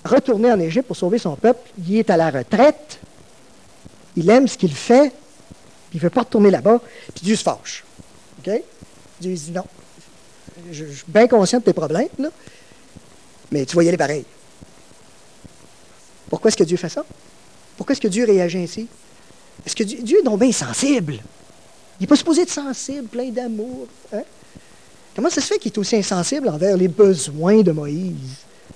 retourner en Égypte pour sauver son peuple. Il est à la retraite. Il aime ce qu'il fait. Puis il ne veut pas retourner là-bas. Puis Dieu se fâche. OK? Dieu dit non. Je suis bien conscient de tes problèmes, là, mais tu vas y aller pareil. Pourquoi est-ce que Dieu fait ça? Pourquoi est-ce que Dieu réagit ainsi? Est-ce que Dieu est donc bien sensible? Il n'est pas supposé être sensible, plein d'amour. Hein? Comment ça se fait qu'il est aussi insensible envers les besoins de Moïse?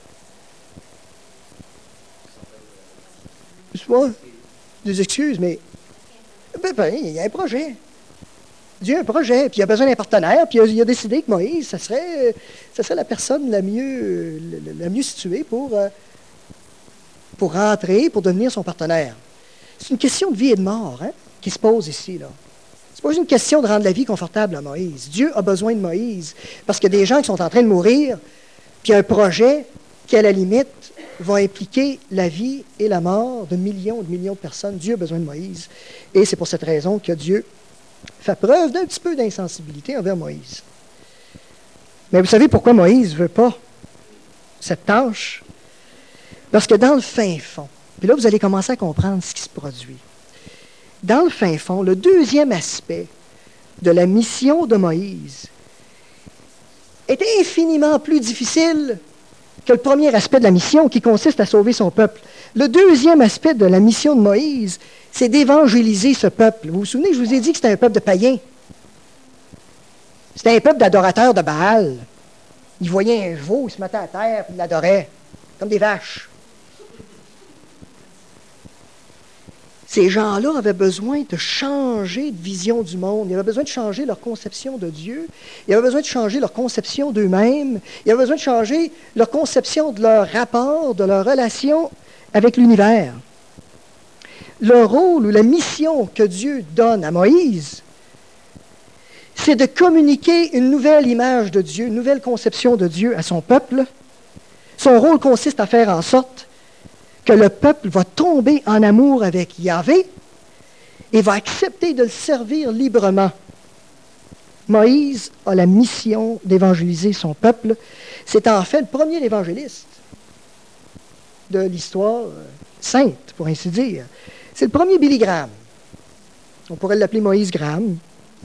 Je sais pas, des excuses, mais il y a un projet. Dieu a un projet, puis il a besoin d'un partenaire, puis il a décidé que Moïse, ça serait la personne la mieux située pour rentrer, pour devenir son partenaire. C'est une question de vie et de mort qui se pose ici, là. C'est pas une question de rendre la vie confortable à Moïse. Dieu a besoin de Moïse, parce qu'il y a des gens qui sont en train de mourir, puis il y a un projet qui, à la limite, va impliquer la vie et la mort de millions de personnes. Dieu a besoin de Moïse. Et c'est pour cette raison que Dieu fait preuve d'un petit peu d'insensibilité envers Moïse. Mais vous savez pourquoi Moïse ne veut pas cette tâche? Parce que dans le fin fond, puis là vous allez commencer à comprendre ce qui se produit. Dans le fin fond, le deuxième aspect de la mission de Moïse est infiniment plus difficile que le premier aspect de la mission qui consiste à sauver son peuple. Le deuxième aspect de la mission de Moïse, c'est d'évangéliser ce peuple. Vous vous souvenez, je vous ai dit que c'était un peuple de païens. C'était un peuple d'adorateurs de Baal. Ils voyaient un veau, ils se mettaient à terre et ils l'adoraient, comme des vaches. Ces gens-là avaient besoin de changer de vision du monde. Ils avaient besoin de changer leur conception de Dieu. Ils avaient besoin de changer leur conception d'eux-mêmes. Ils avaient besoin de changer leur conception de leur rapport, de leur relation avec l'univers. Le rôle ou la mission que Dieu donne à Moïse, c'est de communiquer une nouvelle image de Dieu, une nouvelle conception de Dieu à son peuple. Son rôle consiste à faire en sorte que le peuple va tomber en amour avec Yahvé et va accepter de le servir librement. Moïse a la mission d'évangéliser son peuple. C'est en fait le premier évangéliste de l'histoire sainte, pour ainsi dire. C'est le premier Billy Graham. On pourrait l'appeler Moïse Graham.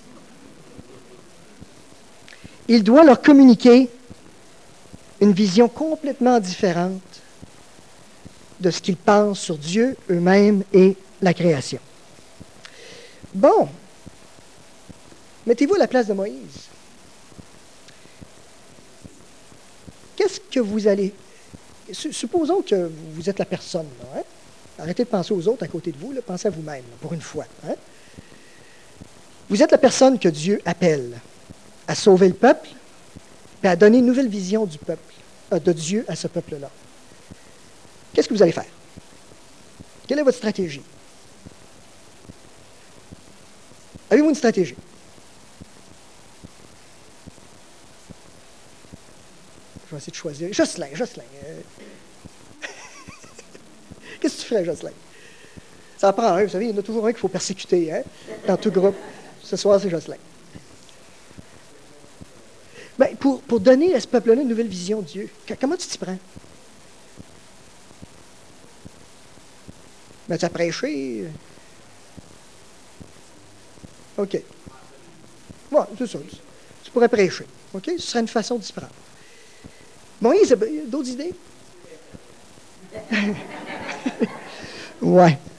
Il doit leur communiquer une vision complètement différente de ce qu'ils pensent sur Dieu, eux-mêmes et la création. Bon, mettez-vous à la place de Moïse. Qu'est-ce que vous allez... Supposons que vous êtes la personne, là, hein? Arrêtez de penser aux autres à côté de vous, là, pensez à vous-même, là, pour une fois. Hein? Vous êtes la personne que Dieu appelle à sauver le peuple et à donner une nouvelle vision du peuple, de Dieu à ce peuple-là. Qu'est-ce que vous allez faire? Quelle est votre stratégie? Avez-vous une stratégie? Je vais essayer de choisir. Jocelyn. Qu'est-ce que tu ferais, Jocelyn? Ça en prend un, vous savez, il y en a toujours un qu'il faut persécuter, hein, dans tout groupe. Ce soir, c'est Jocelyn. Bien, pour donner à ce peuple-là une nouvelle vision de Dieu, comment tu t'y prends? Ben, tu as prêché. OK. Ouais, c'est ça. Tu pourrais prêcher. OK? Ce serait une façon d'y prendre. Moïse, d'autres idées? Ouais.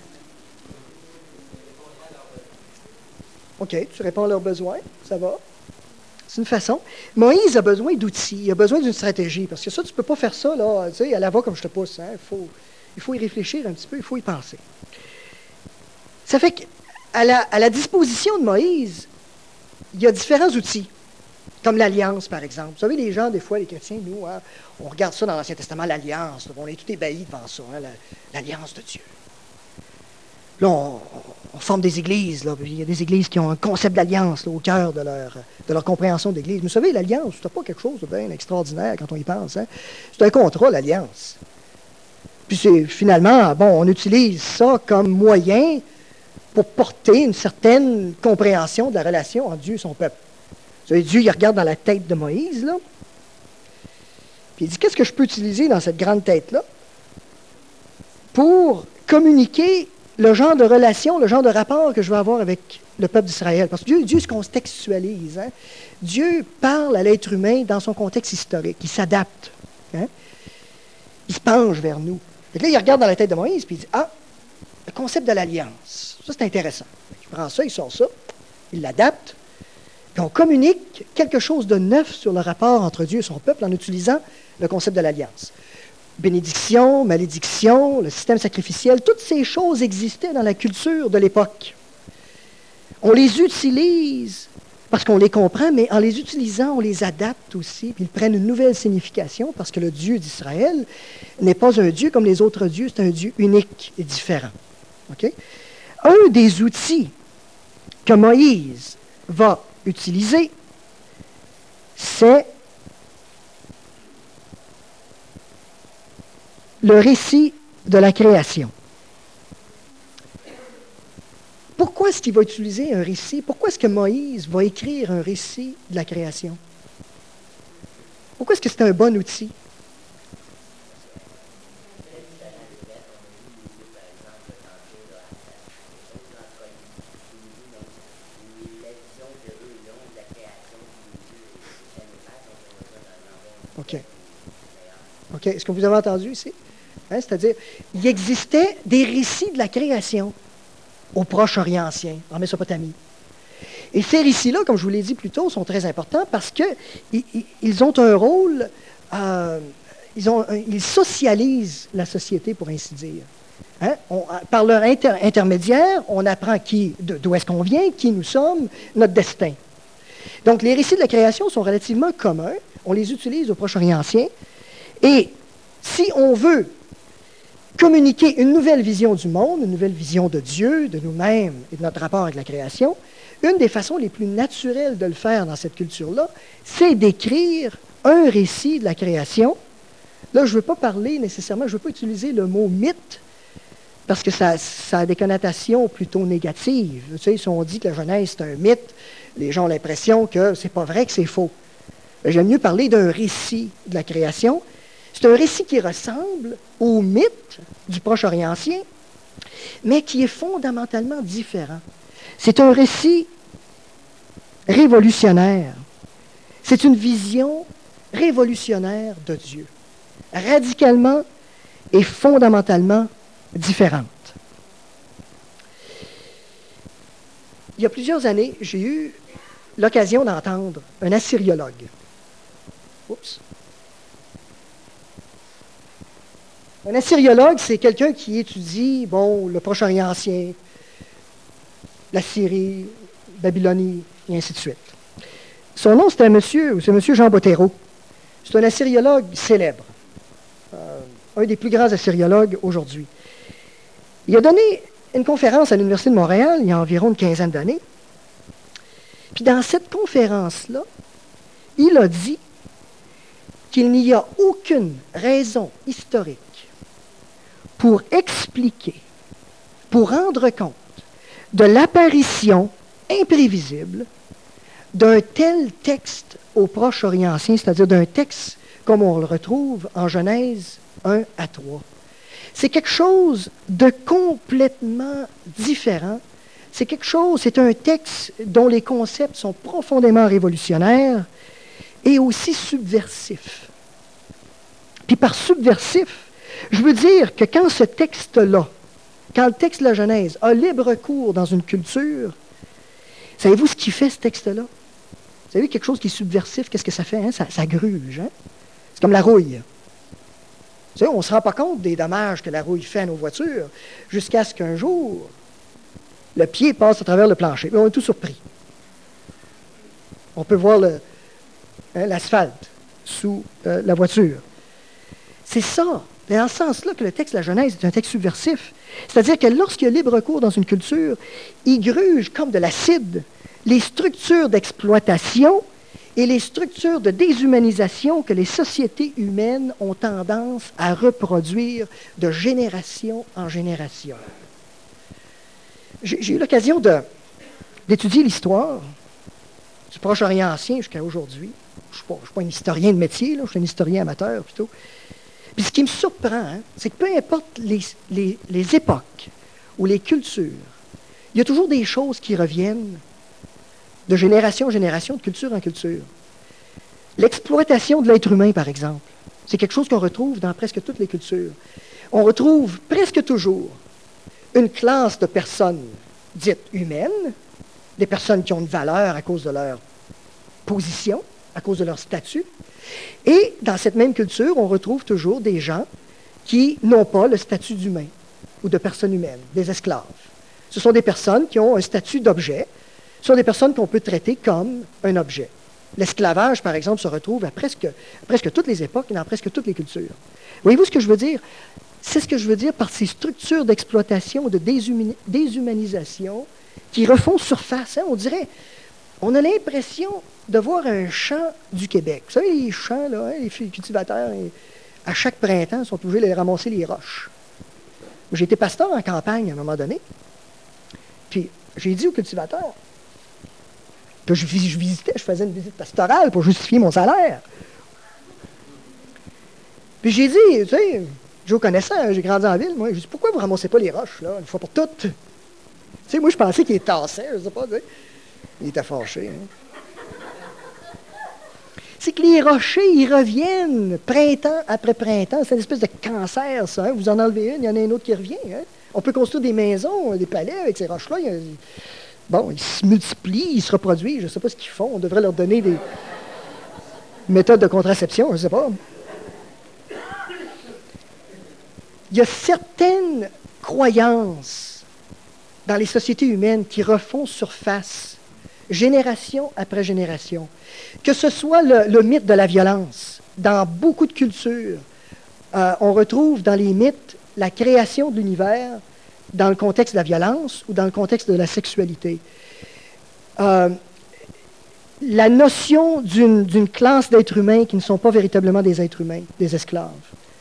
OK, tu réponds à leurs besoins. Ça va. C'est une façon. Moïse a besoin d'outils. Il a besoin d'une stratégie. Parce que ça, tu ne peux pas faire ça, là, tu sais, à la va comme je te pousse. Hein? Il faut y réfléchir un petit peu, il faut y penser. Ça fait qu'à la disposition de Moïse, il y a différents outils, comme l'alliance, par exemple. Vous savez, les gens, des fois, les chrétiens, nous, hein, on regarde ça dans l'Ancien Testament, l'alliance, là, on est tout ébahis devant ça, hein, l'alliance de Dieu. Là, on forme des églises. Là, il y a des églises qui ont un concept d'alliance là, au cœur de leur compréhension d'église. Mais vous savez, l'alliance, c'est pas quelque chose de bien extraordinaire quand on y pense. Hein. C'est un contrat, l'alliance. Puis c'est finalement, bon, on utilise ça comme moyen pour porter une certaine compréhension de la relation entre Dieu et son peuple. Vous savez, Dieu, il regarde dans la tête de Moïse, là. Puis il dit, qu'est-ce que je peux utiliser dans cette grande tête-là pour communiquer le genre de relation, le genre de rapport que je veux avoir avec le peuple d'Israël. Parce que Dieu se contextualise. Hein? Dieu parle à l'être humain dans son contexte historique. Il s'adapte. Hein? Il se penche vers nous. Et là, il regarde dans la tête de Moïse et il dit, ah, le concept de l'alliance. Ça, c'est intéressant. Il prend ça, il sort ça, il l'adapte, puis on communique quelque chose de neuf sur le rapport entre Dieu et son peuple en utilisant le concept de l'alliance. Bénédiction, malédiction, le système sacrificiel, toutes ces choses existaient dans la culture de l'époque. On les utilise parce qu'on les comprend, mais en les utilisant, on les adapte aussi, puis ils prennent une nouvelle signification parce que le Dieu d'Israël n'est pas un Dieu comme les autres dieux, c'est un Dieu unique et différent. Okay? Un des outils que Moïse va utiliser, c'est le récit de la création. Pourquoi est-ce qu'il va utiliser un récit? Pourquoi est-ce que Moïse va écrire un récit de la création? Pourquoi est-ce que c'est un bon outil? OK. OK. Est-ce que vous avez entendu ici? Hein? C'est-à-dire, il existait des récits de la création au Proche-Orient ancien, en Mésopotamie. Et ces récits-là, comme je vous l'ai dit plus tôt, sont très importants parce qu'ils ont un rôle, ils socialisent la société, pour ainsi dire. Hein? Par leur intermédiaire, on apprend d'où est-ce qu'on vient, qui nous sommes, notre destin. Donc, les récits de la création sont relativement communs. On les utilise au Proche-Orient ancien. Et si on veut communiquer une nouvelle vision du monde, une nouvelle vision de Dieu, de nous-mêmes et de notre rapport avec la création, une des façons les plus naturelles de le faire dans cette culture-là, c'est d'écrire un récit de la création. Là, je ne veux pas parler nécessairement, je ne veux pas utiliser le mot mythe, parce que ça a des connotations plutôt négatives. Tu sais, si on dit que la Genèse, c'est un mythe, les gens ont l'impression que c'est pas vrai, que c'est faux. J'aime mieux parler d'un récit de la création. C'est un récit qui ressemble au mythe du Proche-Orient ancien, mais qui est fondamentalement différent. C'est un récit révolutionnaire. C'est une vision révolutionnaire de Dieu, radicalement et fondamentalement différente. Il y a plusieurs années, j'ai eu l'occasion d'entendre un assyriologue. Oups. Un assyriologue, c'est quelqu'un qui étudie, le Proche-Orient ancien, la Syrie, Babylonie, et ainsi de suite. Son nom, c'est monsieur Jean Bottero. C'est un assyriologue célèbre, un des plus grands assyriologues aujourd'hui. Il a donné une conférence à l'Université de Montréal il y a environ une quinzaine d'années. Puis dans cette conférence-là, il a dit qu'il n'y a aucune raison historique pour expliquer, pour rendre compte de l'apparition imprévisible d'un tel texte au Proche-Orient ancien, c'est-à-dire d'un texte comme on le retrouve en Genèse 1 à 3. C'est quelque chose de complètement différent. C'est un texte dont les concepts sont profondément révolutionnaires et aussi subversifs. Puis par subversif, je veux dire que quand ce texte-là, quand le texte de la Genèse a libre cours dans une culture, savez-vous ce qui fait ce texte-là? Vous savez, quelque chose qui est subversif, qu'est-ce que ça fait? Hein? Ça gruge. Hein? C'est comme la rouille. Vous savez, on ne se rend pas compte des dommages que la rouille fait à nos voitures jusqu'à ce qu'un jour, le pied passe à travers le plancher. Mais on est tout surpris. On peut voir l'asphalte sous la voiture. C'est ça, dans ce sens-là, que le texte de la Genèse est un texte subversif. C'est-à-dire que lorsqu'il y a libre cours dans une culture, il gruge comme de l'acide les structures d'exploitation et les structures de déshumanisation que les sociétés humaines ont tendance à reproduire de génération en génération. J'ai eu l'occasion d'étudier l'histoire du Proche-Orient ancien jusqu'à aujourd'hui. Je ne suis pas un historien de métier, là, je suis un historien amateur plutôt. Puis ce qui me surprend, hein, c'est que peu importe les époques ou les cultures, il y a toujours des choses qui reviennent de génération en génération, de culture en culture. L'exploitation de l'être humain, par exemple, c'est quelque chose qu'on retrouve dans presque toutes les cultures. On retrouve presque toujours une classe de personnes dites humaines, des personnes qui ont une valeur à cause de leur position, à cause de leur statut. Et dans cette même culture, on retrouve toujours des gens qui n'ont pas le statut d'humain ou de personne humaine, des esclaves. Ce sont des personnes qui ont un statut d'objet. Ce sont des personnes qu'on peut traiter comme un objet. L'esclavage, par exemple, se retrouve à presque toutes les époques et dans presque toutes les cultures. Voyez-vous ce que je veux dire? C'est ce que je veux dire par ces structures d'exploitation, de déshumanisation qui refont surface. Hein? On a l'impression de voir un champ du Québec. Vous savez, les champs, là, hein, les cultivateurs, à chaque printemps, sont obligés de ramasser les roches. J'ai été pasteur en campagne à un moment donné. Puis j'ai dit aux cultivateurs, puis je visitais, je faisais une visite pastorale pour justifier mon salaire. Puis j'ai dit, tu sais, je vous connaissais, j'ai grandi en ville, moi. J'ai dit, pourquoi vous ne ramassez pas les roches, là, une fois pour toutes? Tu sais, moi, je pensais qu'il les tassait, je ne sais pas, tu sais. Il était fâché, hein. C'est que les rochers, ils reviennent printemps après printemps. C'est une espèce de cancer, ça. Hein? Vous en enlevez une, il y en a un autre qui revient. Hein? On peut construire des maisons, des palais avec ces roches-là. Bon, ils se multiplient, ils se reproduisent. Je ne sais pas ce qu'ils font. On devrait leur donner des méthodes de contraception, je ne sais pas. Il y a certaines croyances dans les sociétés humaines qui refont surface, génération après génération. Que ce soit le mythe de la violence. Dans beaucoup de cultures, on retrouve dans les mythes la création de l'univers dans le contexte de la violence ou dans le contexte de la sexualité. La notion d'une classe d'êtres humains qui ne sont pas véritablement des êtres humains, des esclaves.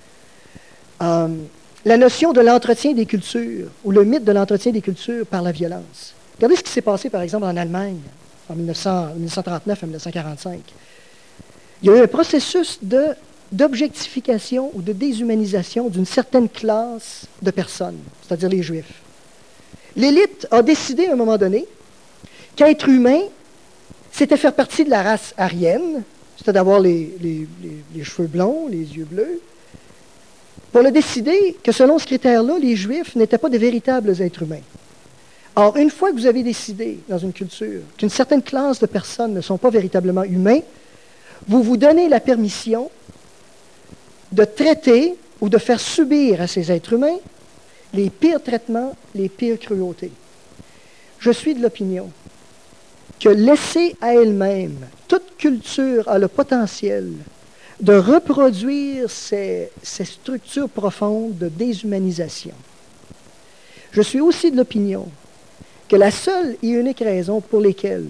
La notion de l'entretien des cultures, ou le mythe de l'entretien des cultures par la violence. Regardez ce qui s'est passé, par exemple, en Allemagne, en 1939 à 1945. Il y a eu un processus d'objectification ou de déshumanisation d'une certaine classe de personnes, c'est-à-dire les Juifs. L'élite a décidé à un moment donné qu'être humain, c'était faire partie de la race aryenne, c'était d'avoir les cheveux blonds, les yeux bleus. On a décidé que selon ce critère-là, les Juifs n'étaient pas de véritables êtres humains. Or, une fois que vous avez décidé dans une culture qu'une certaine classe de personnes ne sont pas véritablement humains, vous vous donnez la permission de traiter ou de faire subir à ces êtres humains les pires traitements, les pires cruautés. Je suis de l'opinion que laissée à elle-même, toute culture a le potentiel de reproduire ces structures profondes de déshumanisation. Je suis aussi de l'opinion que la seule et unique raison pour laquelle,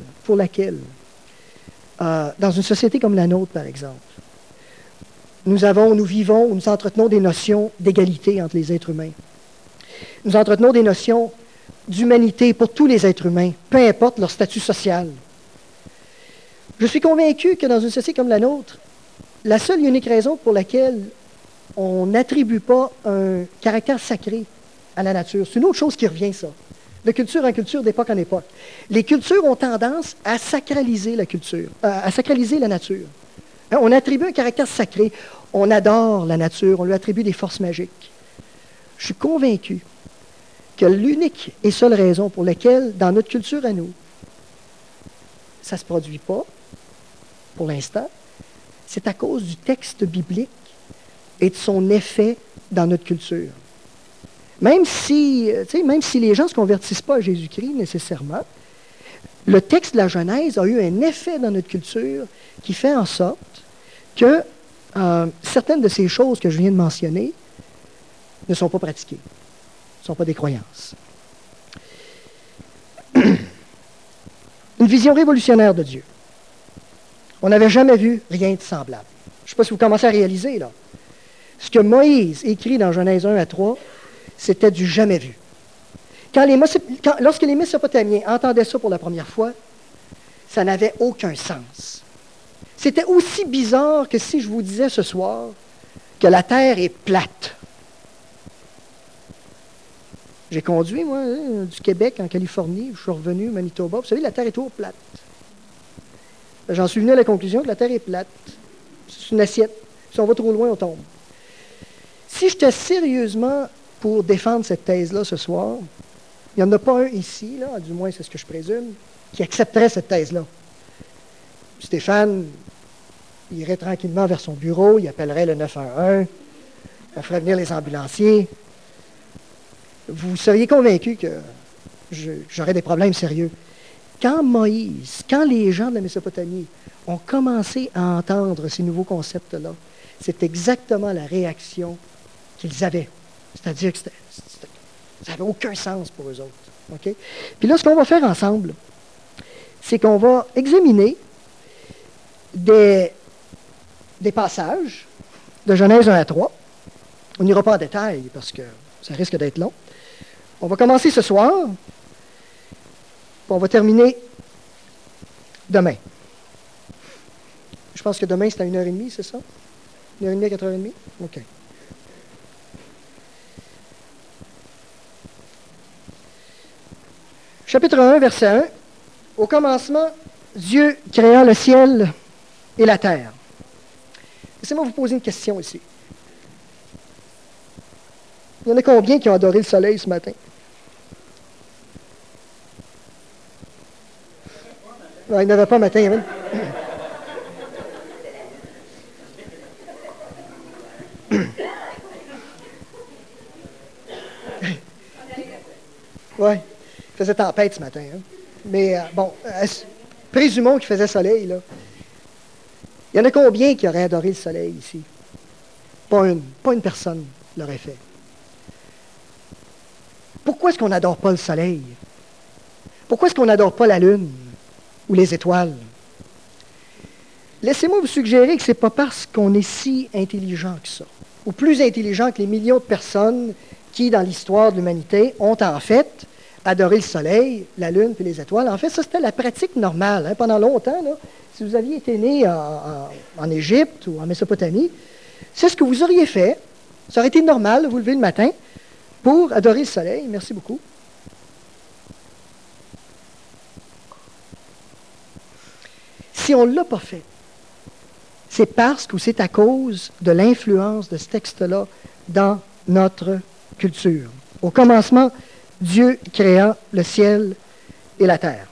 dans une société comme la nôtre, par exemple, nous vivons, nous entretenons des notions d'égalité entre les êtres humains. Nous entretenons des notions d'humanité pour tous les êtres humains, peu importe leur statut social. Je suis convaincu que dans une société comme la nôtre, la seule et unique raison pour laquelle on n'attribue pas un caractère sacré à la nature, c'est une autre chose qui revient, ça, de culture en culture, d'époque en époque. Les cultures ont tendance à sacraliser la culture, à sacraliser la nature. Hein, on attribue un caractère sacré, on adore la nature, on lui attribue des forces magiques. Je suis convaincu que l'unique et seule raison pour laquelle, dans notre culture à nous, ça ne se produit pas, pour l'instant, c'est à cause du texte biblique et de son effet dans notre culture. Même si les gens ne se convertissent pas à Jésus-Christ nécessairement, le texte de la Genèse a eu un effet dans notre culture qui fait en sorte que certaines de ces choses que je viens de mentionner ne sont pas pratiquées, ne sont pas des croyances. Une vision révolutionnaire de Dieu. On n'avait jamais vu rien de semblable. Je ne sais pas si vous commencez à réaliser, là. Ce que Moïse écrit dans Genèse 1 à 3, c'était du jamais vu. Lorsque les Mésopotamiens entendaient ça pour la première fois, ça n'avait aucun sens. C'était aussi bizarre que si je vous disais ce soir que la Terre est plate. J'ai conduit, moi, du Québec en Californie, je suis revenu au Manitoba. Vous savez, la Terre est toujours plate. J'en suis venu à la conclusion que la Terre est plate. C'est une assiette. Si on va trop loin, on tombe. Si j'étais sérieusement pour défendre cette thèse-là ce soir, il n'y en a pas un ici, là, du moins c'est ce que je présume, qui accepterait cette thèse-là. Stéphane irait tranquillement vers son bureau, il appellerait le 911, on ferait venir les ambulanciers. Vous seriez convaincu que j'aurais des problèmes sérieux. Quand Moïse, quand les gens de la Mésopotamie ont commencé à entendre ces nouveaux concepts-là, c'est exactement la réaction qu'ils avaient. C'est-à-dire que ça n'avait aucun sens pour eux autres. Okay? Puis là, ce qu'on va faire ensemble, c'est qu'on va examiner des passages de Genèse 1 à 3. On n'ira pas en détail parce que ça risque d'être long. On va commencer ce soir, puis on va terminer demain. Je pense que demain, c'est à 1h30, c'est ça? 1h30 à 4h30? OK. Chapitre 1, verset 1. Au commencement, Dieu créa le ciel et la terre. Laissez-moi vous poser une question ici. Il y en a combien qui ont adoré le soleil ce matin? Non, il n'y en avait pas matin. Même. Oui, il faisait tempête ce matin. Hein? Mais bon, présumons qu'il faisait soleil. Là. Il y en a combien qui auraient adoré le soleil ici? Pas une personne l'aurait fait. Pourquoi est-ce qu'on n'adore pas le soleil? Pourquoi est-ce qu'on n'adore pas la lune ou les étoiles? Laissez-moi vous suggérer que ce n'est pas parce qu'on est si intelligent que ça, ou plus intelligent que les millions de personnes qui, dans l'histoire de l'humanité, ont en fait adoré le soleil, la lune et les étoiles. En fait, ça, c'était la pratique normale. Hein. Pendant longtemps, là, si vous aviez été né en Égypte ou en Mésopotamie, c'est ce que vous auriez fait. Ça aurait été normal de vous lever le matin pour adorer le soleil. Merci beaucoup. Si on ne l'a pas fait, c'est parce que c'est à cause de l'influence de ce texte-là dans notre culture. Au commencement, Dieu créa le ciel et la terre.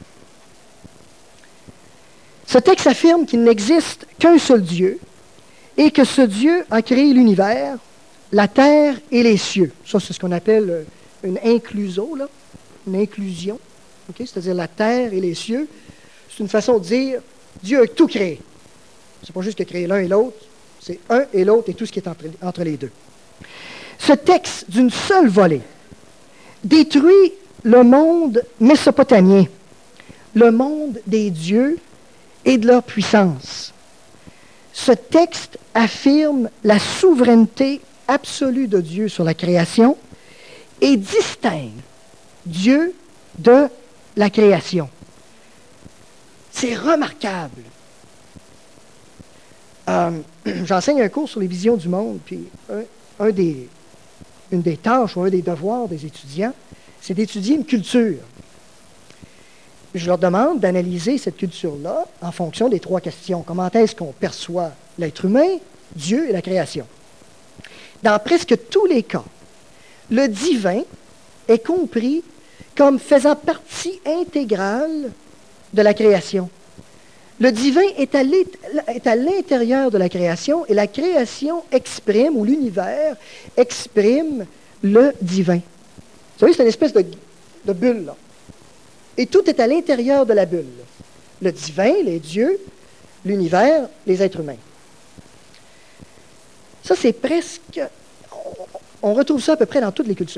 Ce texte affirme qu'il n'existe qu'un seul Dieu et que ce Dieu a créé l'univers, la terre et les cieux. Ça, c'est ce qu'on appelle une incluso, là, une inclusion, okay? C'est-à-dire la terre et les cieux. C'est une façon de dire Dieu a tout créé. C'est pas juste qu'il a créé l'un et l'autre, c'est un et l'autre et tout ce qui est entre les deux. Ce texte, d'une seule volée, détruit le monde mésopotamien, le monde des dieux et de leur puissance. Ce texte affirme la souveraineté absolue de Dieu sur la création et distingue Dieu de la création. C'est remarquable. J'enseigne un cours sur les visions du monde, puis une des tâches ou un des devoirs des étudiants, c'est d'étudier une culture. Je leur demande d'analyser cette culture-là en fonction des 3 questions. Comment est-ce qu'on perçoit l'être humain, Dieu et la création? Dans presque tous les cas, le divin est compris comme faisant partie intégrale de la création. Le divin est à l'intérieur de la création et la création exprime, ou l'univers exprime le divin. Vous savez, c'est une espèce de bulle, là. Et tout est à l'intérieur de la bulle. Le divin, les dieux, l'univers, les êtres humains. Ça, c'est presque... On retrouve ça à peu près dans toutes les cultures.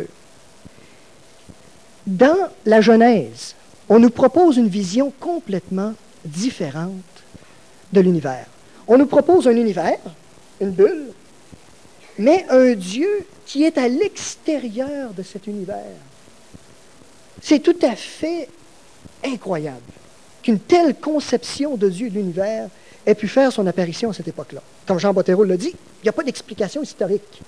Dans la Genèse, on nous propose une vision complètement différente de l'univers. On nous propose un univers, une bulle, mais un Dieu qui est à l'extérieur de cet univers. C'est tout à fait incroyable qu'une telle conception de Dieu et de l'univers ait pu faire son apparition à cette époque-là. Comme Jean Bottero l'a dit, il n'y a pas d'explication historique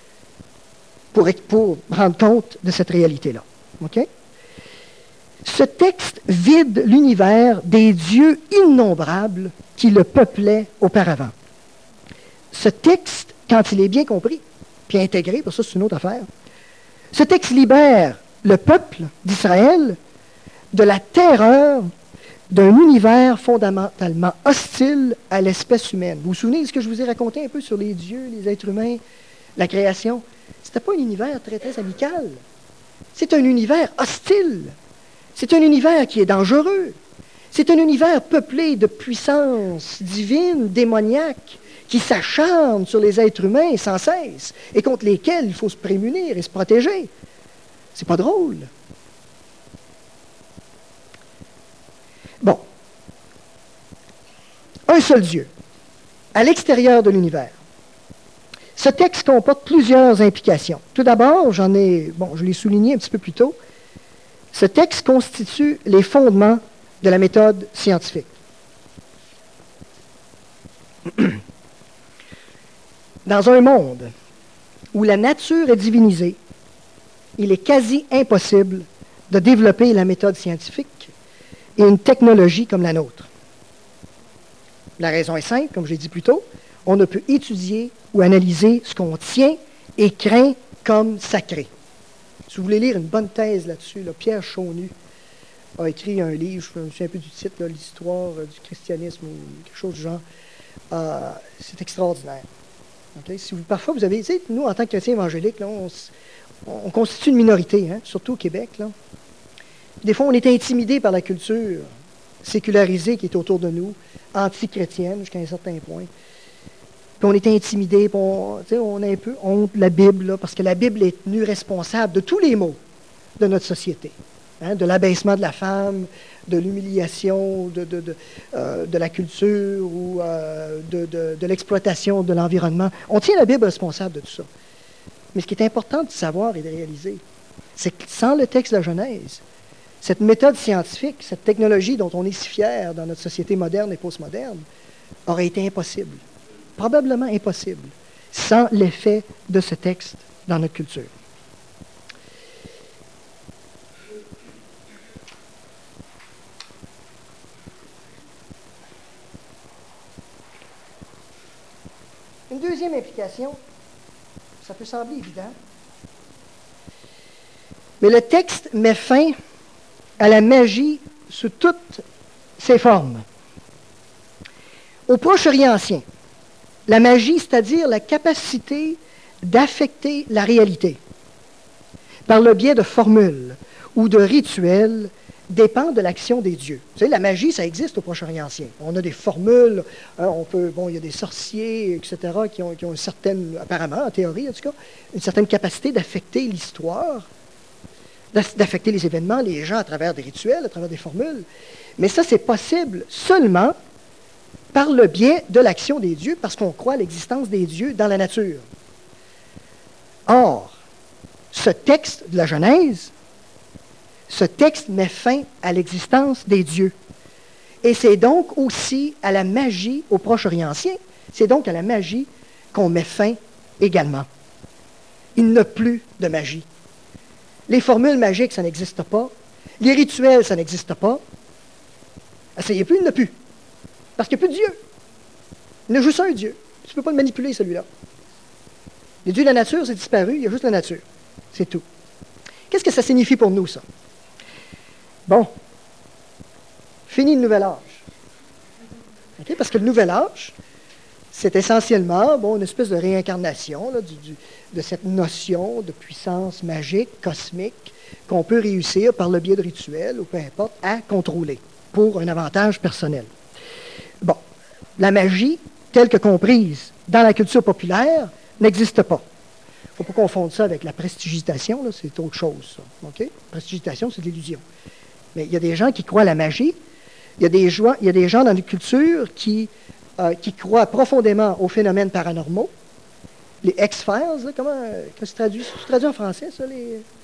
pour rendre compte de cette réalité-là. OK? Ce texte vide l'univers des dieux innombrables qui le peuplaient auparavant. Ce texte, quand il est bien compris, puis intégré, pour ça c'est une autre affaire, ce texte libère le peuple d'Israël de la terreur d'un univers fondamentalement hostile à l'espèce humaine. Vous vous souvenez de ce que je vous ai raconté un peu sur les dieux, les êtres humains, la création? Ce n'était pas un univers très, très amical. C'est un univers hostile. C'est un univers qui est dangereux. C'est un univers peuplé de puissances divines, démoniaques, qui s'acharnent sur les êtres humains sans cesse et contre lesquels il faut se prémunir et se protéger. C'est pas drôle. Bon. Un seul Dieu, à l'extérieur de l'univers. Ce texte comporte plusieurs implications. Tout d'abord, je l'ai souligné un petit peu plus tôt, ce texte constitue les fondements de la méthode scientifique. Dans un monde où la nature est divinisée, il est quasi impossible de développer la méthode scientifique et une technologie comme la nôtre. La raison est simple, comme j'ai dit plus tôt, on ne peut étudier ou analyser ce qu'on tient et craint comme sacré. Si vous voulez lire une bonne thèse là-dessus, Pierre Chaunu a écrit un livre, je me souviens un peu du titre, l'histoire du christianisme ou quelque chose du genre. C'est extraordinaire. Okay? Parfois, vous avez, tu sais, nous, en tant que chrétiens évangéliques, là, on constitue une minorité, hein, surtout au Québec. Là. Des fois, on est intimidé par la culture sécularisée qui est autour de nous, anti-chrétienne jusqu'à un certain point. Puis on est intimidé, puis on a un peu honte de la Bible, là, parce que la Bible est tenue responsable de tous les maux de notre société. Hein, de l'abaissement de la femme, de l'humiliation de la culture ou de l'exploitation de l'environnement. On tient la Bible responsable de tout ça. Mais ce qui est important de savoir et de réaliser, c'est que sans le texte de la Genèse, cette méthode scientifique, cette technologie dont on est si fier dans notre société moderne et postmoderne, aurait été impossible. Probablement impossible, sans l'effet de ce texte dans notre culture. Une deuxième implication, ça peut sembler évident, mais le texte met fin à la magie sous toutes ses formes. Au Proche-Orient ancien, la magie, c'est-à-dire la capacité d'affecter la réalité par le biais de formules ou de rituels, dépend de l'action des dieux. Vous savez, la magie, ça existe au Proche-Orient ancien. On a des formules, hein, il y a des sorciers, etc., qui ont une certaine, apparemment, en théorie en tout cas, une certaine capacité d'affecter l'histoire, d'affecter les événements, les gens à travers des rituels, à travers des formules. Mais ça, c'est possible seulement par le biais de l'action des dieux, parce qu'on croit à l'existence des dieux dans la nature. Or, ce texte de la Genèse, ce texte met fin à l'existence des dieux. Et c'est donc aussi à la magie au Proche-Orient ancien, c'est donc à la magie qu'on met fin également. Il n'y a plus de magie. Les formules magiques, ça n'existe pas. Les rituels, ça n'existe pas. Essayez plus, il n'y en a plus. Parce qu'il n'y a plus de Dieu. Il y a juste un Dieu. Tu ne peux pas le manipuler, celui-là. Les dieux de la nature, c'est disparu, il y a juste la nature. C'est tout. Qu'est-ce que ça signifie pour nous, ça? Bon. Fini le nouvel âge. Okay? Parce que le nouvel âge, c'est essentiellement une espèce de réincarnation là, de cette notion de puissance magique, cosmique, qu'on peut réussir par le biais de rituels, ou peu importe, à contrôler pour un avantage personnel. Bon, la magie, telle que comprise dans la culture populaire, n'existe pas. Il ne faut pas confondre ça avec la prestigitation, là, c'est autre chose. Ça, okay? Prestigitation, c'est de l'illusion. Mais il y a des gens qui croient à la magie, il y a des gens dans les cultures qui croient profondément aux phénomènes paranormaux, les X-Files, comment se traduit en français, ça,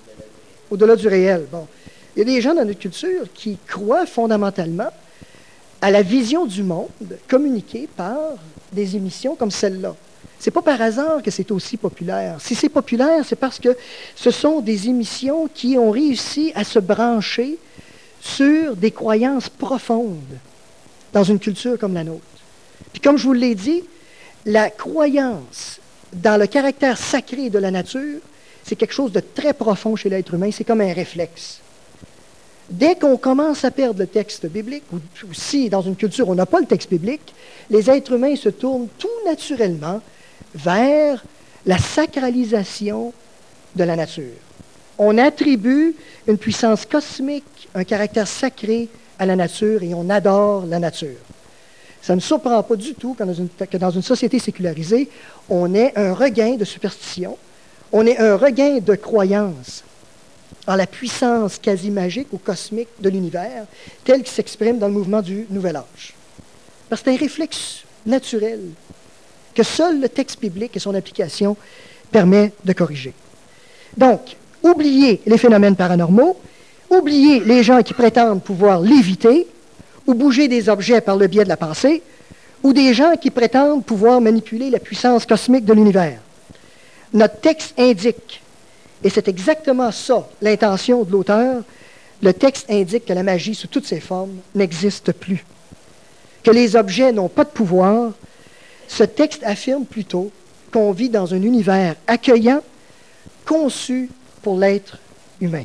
au-delà du réel. Bon. Il y a des gens dans notre culture qui croient fondamentalement à la vision du monde communiquée par des émissions comme celle-là. Ce n'est pas par hasard que c'est aussi populaire. Si c'est populaire, c'est parce que ce sont des émissions qui ont réussi à se brancher sur des croyances profondes dans une culture comme la nôtre. Puis comme je vous l'ai dit, la croyance dans le caractère sacré de la nature, c'est quelque chose de très profond chez l'être humain, c'est comme un réflexe. Dès qu'on commence à perdre le texte biblique, ou si dans une culture on n'a pas le texte biblique, les êtres humains se tournent tout naturellement vers la sacralisation de la nature. On attribue une puissance cosmique, un caractère sacré à la nature et on adore la nature. Ça ne surprend pas du tout que dans une société sécularisée, on ait un regain de superstition, on ait un regain de croyance en la puissance quasi magique ou cosmique de l'univers, tel qu'il s'exprime dans le mouvement du Nouvel Âge. Parce que c'est un réflexe naturel que seul le texte biblique et son application permet de corriger. Donc, oubliez les phénomènes paranormaux, oubliez les gens qui prétendent pouvoir léviter ou bouger des objets par le biais de la pensée, ou des gens qui prétendent pouvoir manipuler la puissance cosmique de l'univers. Notre texte indique, et c'est exactement ça l'intention de l'auteur, le texte indique que la magie sous toutes ses formes n'existe plus, que les objets n'ont pas de pouvoir. Ce texte affirme plutôt qu'on vit dans un univers accueillant, conçu pour l'être humain.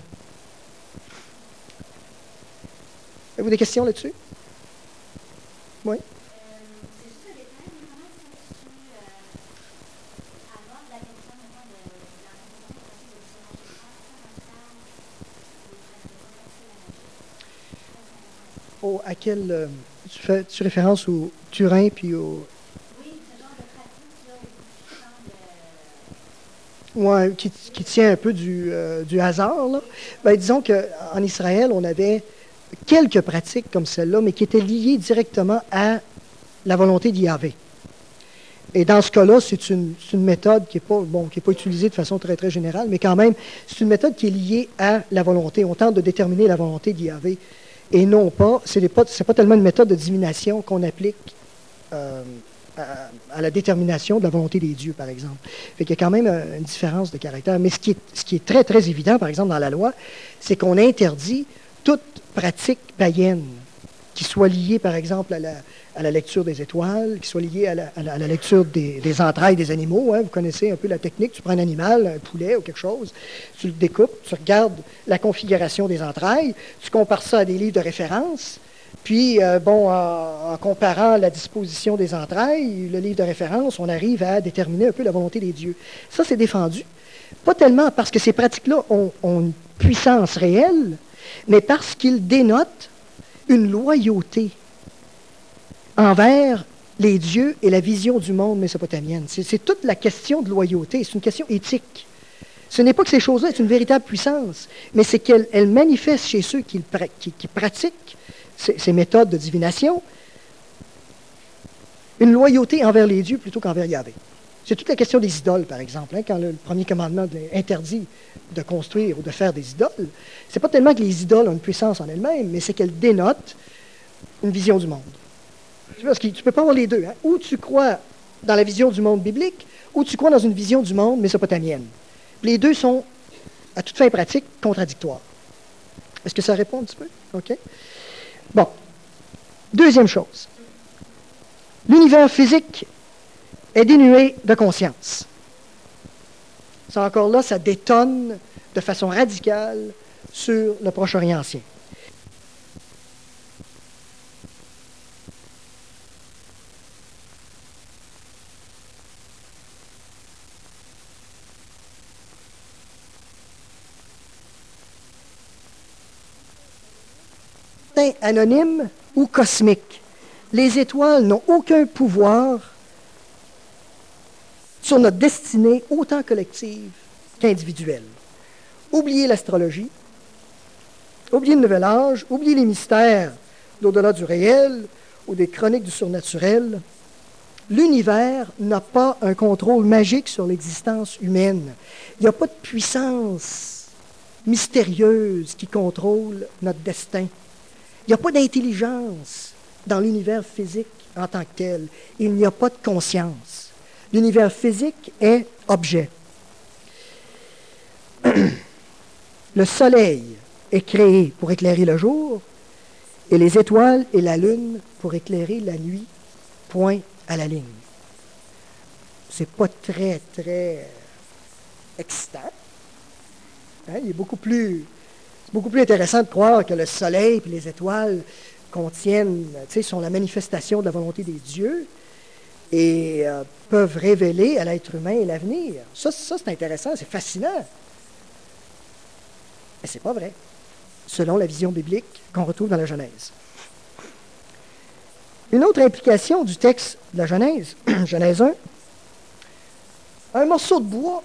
Avez-vous des questions là-dessus? Oui? Oh, à quel... tu références au Turin puis au... Oui, qui tient un peu du hasard, là. Ben, disons qu'en Israël, on avait quelques pratiques comme celle-là, mais qui étaient liées directement à la volonté d'y Yahvé. Et dans ce cas-là, c'est une méthode qui n'est pas utilisée de façon très, très générale, mais quand même, c'est une méthode qui est liée à la volonté. On tente de déterminer la volonté d'y Yahvé. Et non pas, c'est pas tellement une méthode de divination qu'on applique à la détermination de la volonté des dieux, par exemple. Fait qu'il y a quand même une différence de caractère. Mais ce qui est très, très évident, par exemple, dans la loi, c'est qu'on interdit toute pratique païenne qui soit liée, par exemple, à la lecture des étoiles, qui soit liée à la lecture des entrailles des animaux. Hein. Vous connaissez un peu la technique. Tu prends un animal, un poulet ou quelque chose, tu le découpes, tu regardes la configuration des entrailles, tu compares ça à des livres de référence, puis, en comparant la disposition des entrailles, le livre de référence, on arrive à déterminer un peu la volonté des dieux. Ça, c'est défendu. Pas tellement parce que ces pratiques-là ont une puissance réelle, mais parce qu'ils dénotent une loyauté envers les dieux et la vision du monde mésopotamienne. C'est toute la question de loyauté, c'est une question éthique. Ce n'est pas que ces choses-là aient une véritable puissance, mais c'est qu'elles manifestent chez ceux qui pratiquent ces méthodes de divination une loyauté envers les dieux plutôt qu'envers Yahvé. C'est toute la question des idoles, par exemple. Hein, quand le premier commandement interdit de construire ou de faire des idoles, c'est pas tellement que les idoles ont une puissance en elles-mêmes, mais c'est qu'elles dénotent une vision du monde. Parce que tu ne peux pas avoir les deux. Hein. Ou tu crois dans la vision du monde biblique, ou tu crois dans une vision du monde mésopotamienne. Les deux sont, à toute fin pratique, contradictoires. Est-ce que ça répond un petit peu? OK. Bon. Deuxième chose. L'univers physique est dénué de conscience. Ça, encore là, ça détonne de façon radicale sur le Proche-Orient ancien. Anonyme ou cosmique. Les étoiles n'ont aucun pouvoir sur notre destinée autant collective qu'individuelle. Oubliez l'astrologie, oubliez le Nouvel Âge, oubliez les mystères d'au-delà du réel ou des chroniques du surnaturel. L'univers n'a pas un contrôle magique sur l'existence humaine. Il n'y a pas de puissance mystérieuse qui contrôle notre destin. Il n'y a pas d'intelligence dans l'univers physique en tant que tel. Il n'y a pas de conscience. L'univers physique est objet. Le soleil est créé pour éclairer le jour, et les étoiles et la lune pour éclairer la nuit, point à la ligne. C'est pas très, très excitant. Hein? Il est beaucoup plus intéressant de croire que le soleil et les étoiles sont la manifestation de la volonté des dieux et peuvent révéler à l'être humain l'avenir. Ça c'est intéressant, c'est fascinant. Mais ce n'est pas vrai, selon la vision biblique qu'on retrouve dans la Genèse. Une autre implication du texte de la Genèse, Genèse 1, un morceau de bois,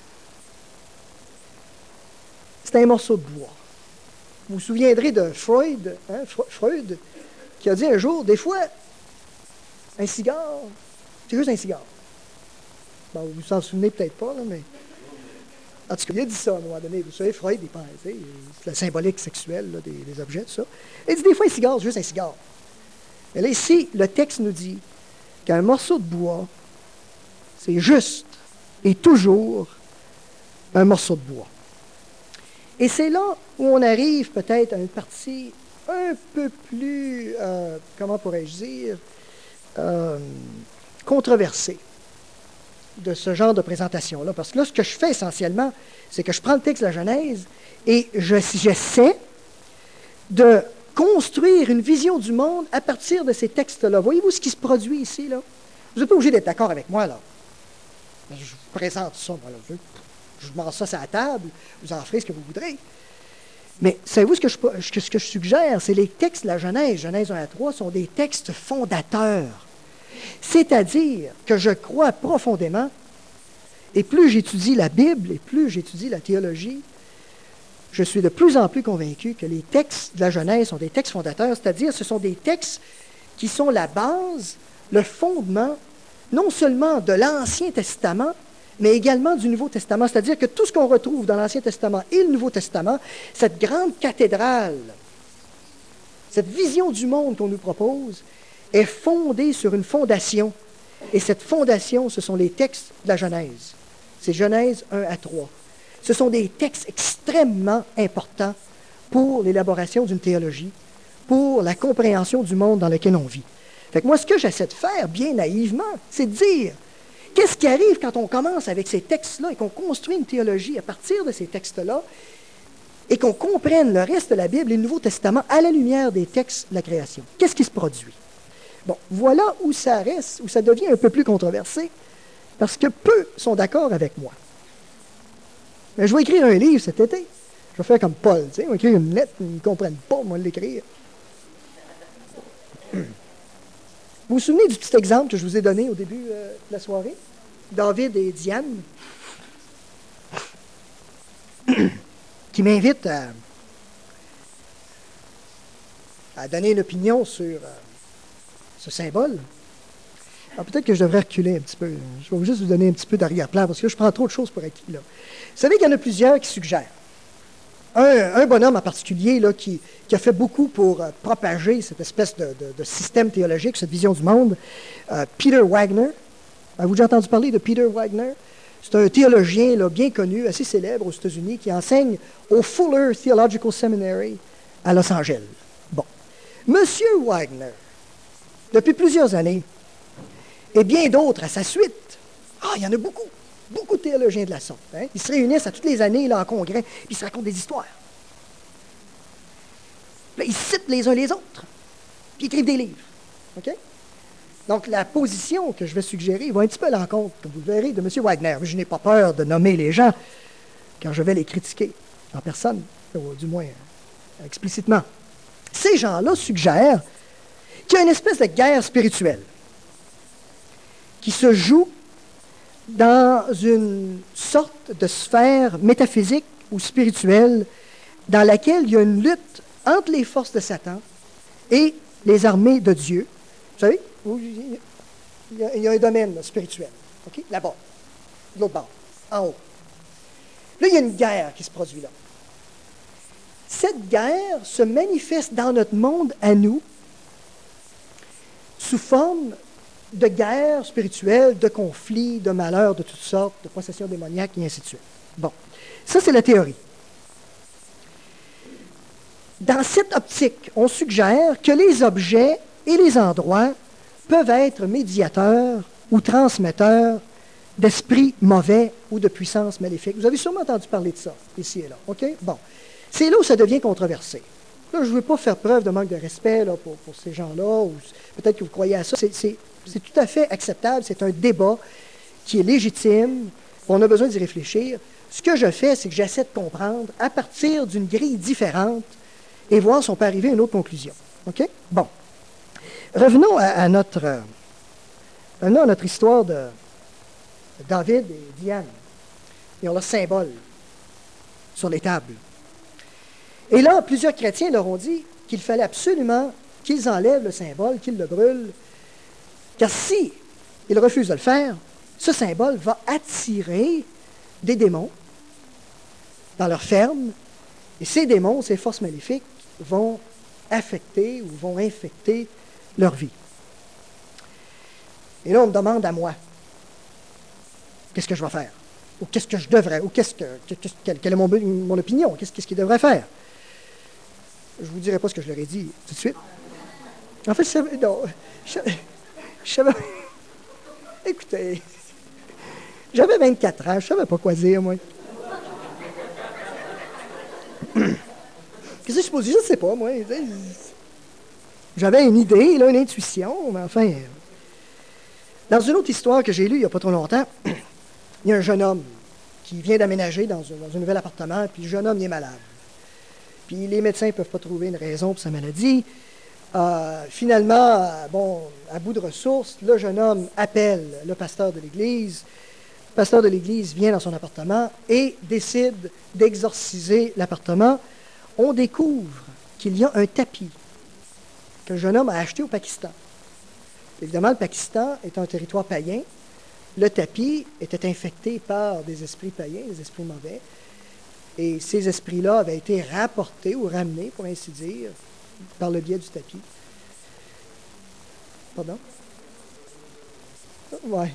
c'est un morceau de bois. Vous vous souviendrez de Freud, Freud, qui a dit un jour, des fois, un cigare, c'est juste un cigare. Bon, vous vous en souvenez peut-être pas, là, mais... En tout cas, il a dit ça à un moment donné. Vous savez, Freud, il pense, c'est la symbolique sexuelle là, des objets, tout ça. Il dit, des fois, un cigare, c'est juste un cigare. Mais là, ici, le texte nous dit qu'un morceau de bois, c'est juste et toujours un morceau de bois. Et c'est là où on arrive peut-être à une partie un peu plus, comment pourrais-je dire, controversée de ce genre de présentation-là. Parce que là, ce que je fais essentiellement, c'est que je prends le texte de la Genèse et j'essaie de construire une vision du monde à partir de ces textes-là. Voyez-vous ce qui se produit ici, là? Vous n'êtes pas obligé d'être d'accord avec moi, là. Je vous présente ça, moi, là. Je vous mange ça sur la table, vous en ferez ce que vous voudrez. Mais savez-vous ce que je suggère? C'est les textes de la Genèse, Genèse 1 à 3, sont des textes fondateurs. C'est-à-dire que je crois profondément, et plus j'étudie la Bible, et plus j'étudie la théologie, je suis de plus en plus convaincu que les textes de la Genèse sont des textes fondateurs, c'est-à-dire ce sont des textes qui sont la base, le fondement, non seulement de l'Ancien Testament, mais également du Nouveau Testament. C'est-à-dire que tout ce qu'on retrouve dans l'Ancien Testament et le Nouveau Testament, cette grande cathédrale, cette vision du monde qu'on nous propose, est fondée sur une fondation. Et cette fondation, ce sont les textes de la Genèse. C'est Genèse 1 à 3. Ce sont des textes extrêmement importants pour l'élaboration d'une théologie, pour la compréhension du monde dans lequel on vit. Fait que moi, ce que j'essaie de faire, bien naïvement, c'est de dire, qu'est-ce qui arrive quand on commence avec ces textes-là et qu'on construit une théologie à partir de ces textes-là et qu'on comprenne le reste de la Bible et le Nouveau Testament à la lumière des textes de la création? Qu'est-ce qui se produit? Bon, voilà où ça reste, où ça devient un peu plus controversé, parce que peu sont d'accord avec moi. Mais je vais écrire un livre cet été. Je vais faire comme Paul, tu sais, on va écrire une lettre, ils ne comprennent pas, moi, l'écrire. Vous vous souvenez du petit exemple que je vous ai donné au début de la soirée? David et Diane, qui m'invitent à donner une opinion sur ce symbole. Alors peut-être que je devrais reculer un petit peu. Je vais juste vous donner un petit peu d'arrière-plan, parce que je prends trop de choses pour acquis, là. Vous savez qu'il y en a plusieurs qui suggèrent. Un bonhomme en particulier là, qui a fait beaucoup pour propager cette espèce de système théologique, cette vision du monde, Peter Wagner. Avez-vous déjà entendu parler de Peter Wagner? C'est un théologien là, bien connu, assez célèbre aux États-Unis, qui enseigne au Fuller Theological Seminary à Los Angeles. Bon. Monsieur Wagner, depuis plusieurs années, et bien d'autres à sa suite, il y en a beaucoup de théologiens de la sorte. Hein? Ils se réunissent à toutes les années là, en congrès, puis ils se racontent des histoires. Là, ils citent les uns les autres, puis ils écrivent des livres. OK? Donc, la position que je vais suggérer va un petit peu à l'encontre, comme vous le verrez, de M. Wagner. Mais je n'ai pas peur de nommer les gens quand je vais les critiquer en personne, ou du moins explicitement. Ces gens-là suggèrent qu'il y a une espèce de guerre spirituelle qui se joue dans une sorte de sphère métaphysique ou spirituelle dans laquelle il y a une lutte entre les forces de Satan et les armées de Dieu. Vous savez, il y a un domaine là, spirituel, okay? Là-bas, de l'autre bord, en haut. Là, il y a une guerre qui se produit là. Cette guerre se manifeste dans notre monde à nous sous forme de guerre spirituelle, de conflits, de malheurs de toutes sortes, de possessions démoniaques et ainsi de suite. Bon, ça c'est la théorie. Dans cette optique, on suggère que les objets et les endroits peuvent être médiateurs ou transmetteurs d'esprits mauvais ou de puissances maléfiques. Vous avez sûrement entendu parler de ça, ici et là. OK? Bon. C'est là où ça devient controversé. Là, je ne veux pas faire preuve de manque de respect là, pour ces gens-là, ou peut-être que vous croyez à ça. C'est tout à fait acceptable. C'est un débat qui est légitime. On a besoin d'y réfléchir. Ce que je fais, c'est que j'essaie de comprendre à partir d'une grille différente et voir si on peut arriver à une autre conclusion. OK? Bon. Revenons à notre histoire de David et Diane. Ils ont le symbole sur les tables. Et là, plusieurs chrétiens leur ont dit qu'il fallait absolument qu'ils enlèvent le symbole, qu'ils le brûlent, car si ils refusent de le faire, ce symbole va attirer des démons dans leur ferme, et ces démons, ces forces maléfiques, vont affecter ou vont infecter leur vie. Et là, on me demande à moi, qu'est-ce que je vais faire? Ou qu'est-ce que je devrais? Ou quelle est mon opinion? Qu'est-ce qu'ils devraient faire? Je ne vous dirai pas ce que je leur ai dit tout de suite. En fait, je savais... Écoutez, j'avais 24 ans, je ne savais pas quoi dire, moi. Qu'est-ce que je suppose? Je ne sais pas, moi. J'avais une idée, là, une intuition, mais enfin... Dans une autre histoire que j'ai lue il n'y a pas trop longtemps, il y a un jeune homme qui vient d'aménager dans un nouvel appartement, puis le jeune homme il est malade. Puis les médecins ne peuvent pas trouver une raison pour sa maladie. Finalement, à bout de ressources, le jeune homme appelle le pasteur de l'église. Le pasteur de l'église vient dans son appartement et décide d'exorciser l'appartement. On découvre qu'il y a un tapis que le jeune homme a acheté au Pakistan. Évidemment, le Pakistan est un territoire païen. Le tapis était infecté par des esprits païens, des esprits mauvais. Et ces esprits-là avaient été rapportés ou ramenés, pour ainsi dire, par le biais du tapis. Pardon? Oui.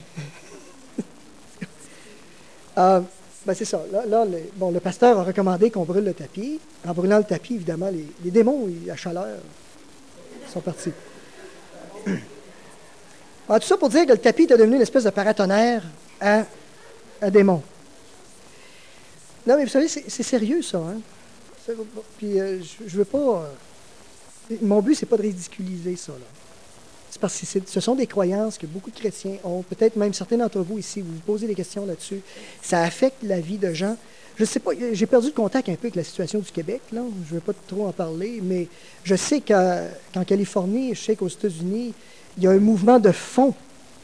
C'est ça. Là, le pasteur a recommandé qu'on brûle le tapis. En brûlant le tapis, évidemment, les démons à chaleur sont partis. Tout ça pour dire que le tapis est devenu une espèce de paratonnerre à démons. Non, mais vous savez, c'est sérieux, ça. Hein? Puis, je veux pas... mon but, c'est pas de ridiculiser ça, là. C'est parce que ce sont des croyances que beaucoup de chrétiens ont. Peut-être même certains d'entre vous ici, vous vous posez des questions là-dessus. Ça affecte la vie de gens. Je ne sais pas, j'ai perdu le contact un peu avec la situation du Québec, là. Je ne veux pas trop en parler, mais je sais qu'en Californie, je sais qu'aux États-Unis, il y a un mouvement de fond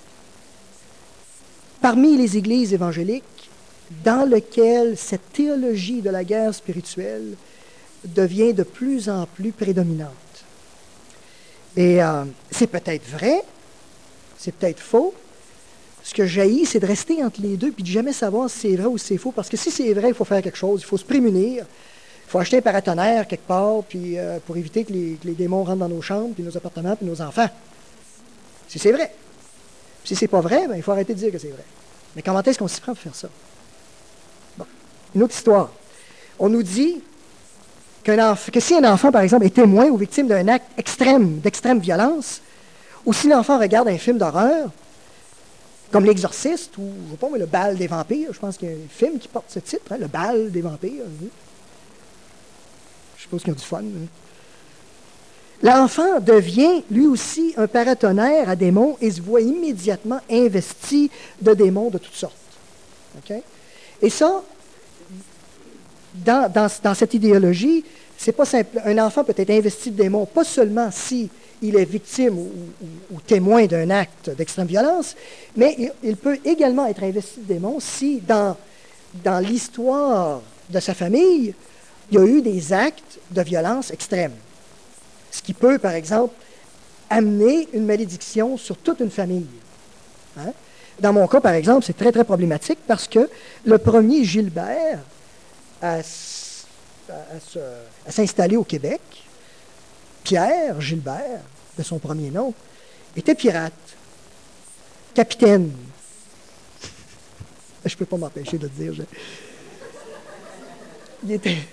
parmi les églises évangéliques dans lequel cette théologie de la guerre spirituelle devient de plus en plus prédominante. Et c'est peut-être vrai, c'est peut-être faux. Ce que jaillit, c'est de rester entre les deux puis de jamais savoir si c'est vrai ou si c'est faux. Parce que si c'est vrai, il faut faire quelque chose, il faut se prémunir. Il faut acheter un paratonnerre quelque part puis, pour éviter que les démons rentrent dans nos chambres, puis nos appartements, puis nos enfants. Si c'est vrai. Si c'est pas vrai, il faut arrêter de dire que c'est vrai. Mais comment est-ce qu'on s'y prend pour faire ça? Bon. Une autre histoire. On nous dit que si un enfant, par exemple, est témoin ou victime d'un acte d'extrême violence, ou si l'enfant regarde un film d'horreur, comme L'Exorciste, ou, je ne sais pas, mais Le Bal des vampires, je pense qu'il y a un film qui porte ce titre, hein, Le Bal des vampires. Oui. Je suppose qu'ils ont du fun. Oui. L'enfant devient, lui aussi, un paratonnerre à démons et se voit immédiatement investi de démons de toutes sortes. Okay? Et ça, dans cette idéologie, c'est pas simple. Un enfant peut être investi de démons, pas seulement si il est victime ou témoin d'un acte d'extrême violence, mais il peut également être investi de démons si, dans l'histoire de sa famille, il y a eu des actes de violence extrême. Ce qui peut, par exemple, amener une malédiction sur toute une famille. Hein? Dans mon cas, par exemple, c'est très, très problématique parce que le premier Gilbert à s'installer au Québec, Pierre Gilbert, de son premier nom, était pirate, capitaine. Je ne peux pas m'empêcher de le dire. Il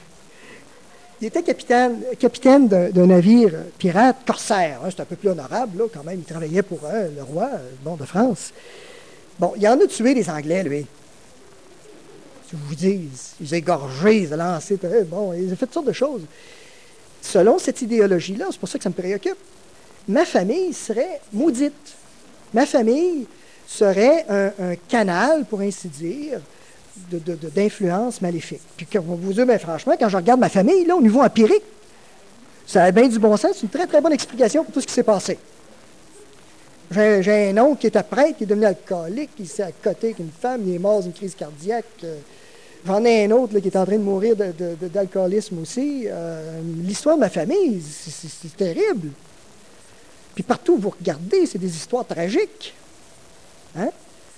était capitaine d'un navire pirate, corsaire. Hein, c'est un peu plus honorable, là, quand même. Il travaillait pour le roi de France. Bon, il en a tué des Anglais, lui. Si je vous dis, ils ont égorgé, ils ont lancé. Bon, ils ont fait toutes sortes de choses. Selon cette idéologie-là, c'est pour ça que ça me préoccupe, ma famille serait maudite. Ma famille serait un canal, pour ainsi dire, d'influence maléfique. Puis, vous vous dire, bien franchement, quand je regarde ma famille, là, au niveau empirique, ça a bien du bon sens. C'est une très, très bonne explication pour tout ce qui s'est passé. J'ai un oncle qui était prêtre, qui est devenu alcoolique, il s'est accoté avec une femme, il est mort d'une crise cardiaque. J'en ai un autre là, qui est en train de mourir d'alcoolisme aussi. L'histoire de ma famille, c'est terrible. Puis partout où vous regardez, c'est des histoires tragiques. Hein?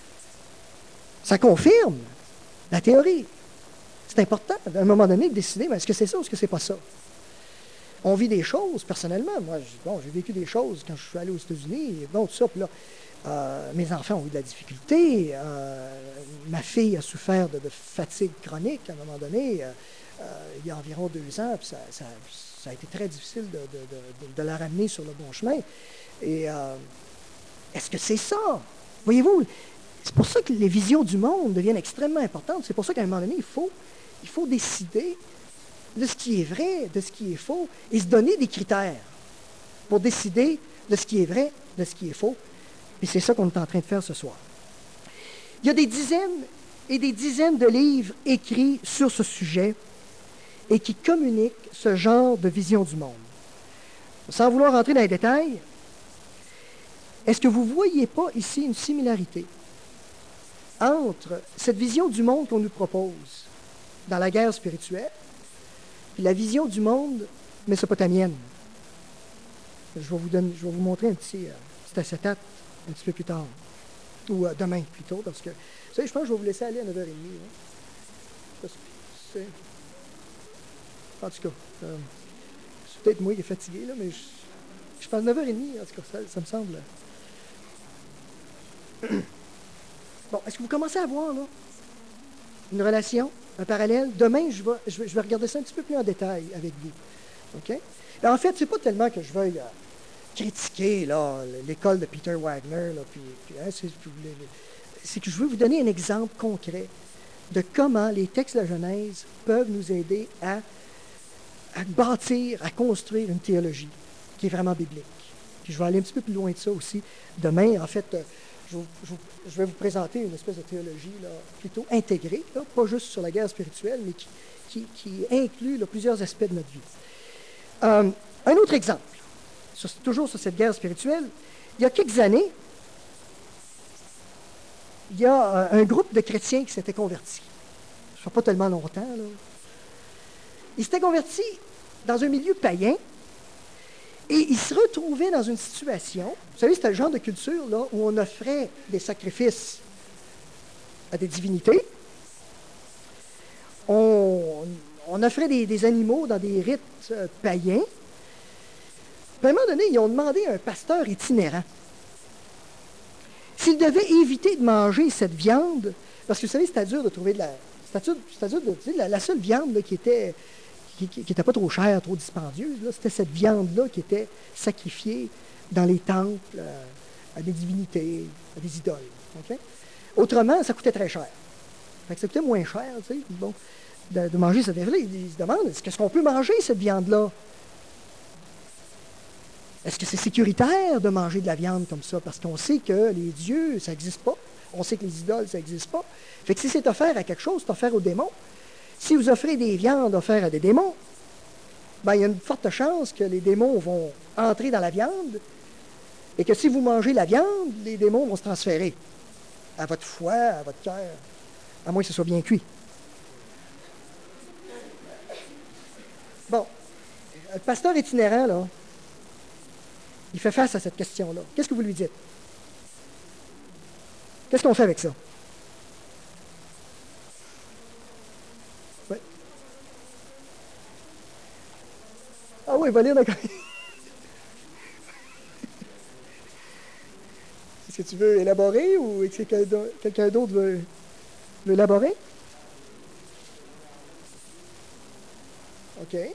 Ça confirme la théorie. C'est important, à un moment donné, de décider, mais est-ce que c'est ça ou est-ce que c'est pas ça? On vit des choses, personnellement. Moi, j'ai vécu des choses quand je suis allé aux États-Unis, tout ça. Puis là, mes enfants ont eu de la difficulté. Ma fille a souffert de fatigue chronique à un moment donné, il y a environ 2 ans. Puis ça a été très difficile de la ramener sur le bon chemin. Et est-ce que c'est ça? Voyez-vous, c'est pour ça que les visions du monde deviennent extrêmement importantes. C'est pour ça qu'à un moment donné, il faut décider de ce qui est vrai, de ce qui est faux, et se donner des critères pour décider de ce qui est vrai, de ce qui est faux. Et c'est ça qu'on est en train de faire ce soir. Il y a des dizaines et des dizaines de livres écrits sur ce sujet et qui communiquent ce genre de vision du monde. Sans vouloir rentrer dans les détails, est-ce que vous ne voyez pas ici une similarité entre cette vision du monde qu'on nous propose dans la guerre spirituelle et la vision du monde mésopotamienne? Je vais vous montrer un petit acétate un petit peu plus tard, ou demain plutôt, parce que, vous savez, je pense que je vais vous laisser aller à 9h30. Hein? En tout cas, c'est peut-être moi qui est fatigué, là, mais je pense 9h30, en tout cas, ça me semble. Bon, est-ce que vous commencez à voir, là, une relation, un parallèle? Demain, je vais regarder ça un petit peu plus en détail avec vous. OK? Et en fait, c'est pas tellement que je veuille critiquer là, l'école de Peter Wagner, là, hein, c'est que je veux vous donner un exemple concret de comment les textes de la Genèse peuvent nous aider à bâtir, à construire une théologie qui est vraiment biblique. Puis je vais aller un petit peu plus loin de ça aussi. Demain, en fait, je vais vous présenter une espèce de théologie là, plutôt intégrée, là, pas juste sur la guerre spirituelle, mais qui inclut là, plusieurs aspects de notre vie. Un autre exemple, toujours sur cette guerre spirituelle, il y a quelques années, il y a un groupe de chrétiens qui s'était convertis. Ça ne fait pas tellement longtemps. Là. Ils s'étaient convertis dans un milieu païen et ils se retrouvaient dans une situation, vous savez, c'était le genre de culture là, où on offrait des sacrifices à des divinités. On offrait des animaux dans des rites païens. Puis à un moment donné, ils ont demandé à un pasteur itinérant s'il devait éviter de manger cette viande, parce que vous savez, c'était dur de trouver la seule viande là, qui était pas trop chère, trop dispendieuse, là, c'était cette viande-là qui était sacrifiée dans les temples à des divinités, à des idoles. Okay? Autrement, ça coûtait très cher. Fait que ça coûtait moins cher, tu sais, bon, de manger cette viande-là. Ils se demandent, est-ce qu'on peut manger cette viande-là? Est-ce que c'est sécuritaire de manger de la viande comme ça? Parce qu'on sait que les dieux, ça n'existe pas. On sait que les idoles, ça n'existe pas. Fait que si c'est offert à quelque chose, c'est offert aux démons. Si vous offrez des viandes offertes à des démons, ben, il y a une forte chance que les démons vont entrer dans la viande et que si vous mangez la viande, les démons vont se transférer à votre foie, à votre cœur, à moins que ce soit bien cuit. Bon, le pasteur itinérant, là, il fait face à cette question-là. Qu'est-ce que vous lui dites? Qu'est-ce qu'on fait avec ça? Ouais. Ah oui, il va lire d'accord. Est-ce que tu veux élaborer ou est-ce que quelqu'un d'autre veut élaborer? OK.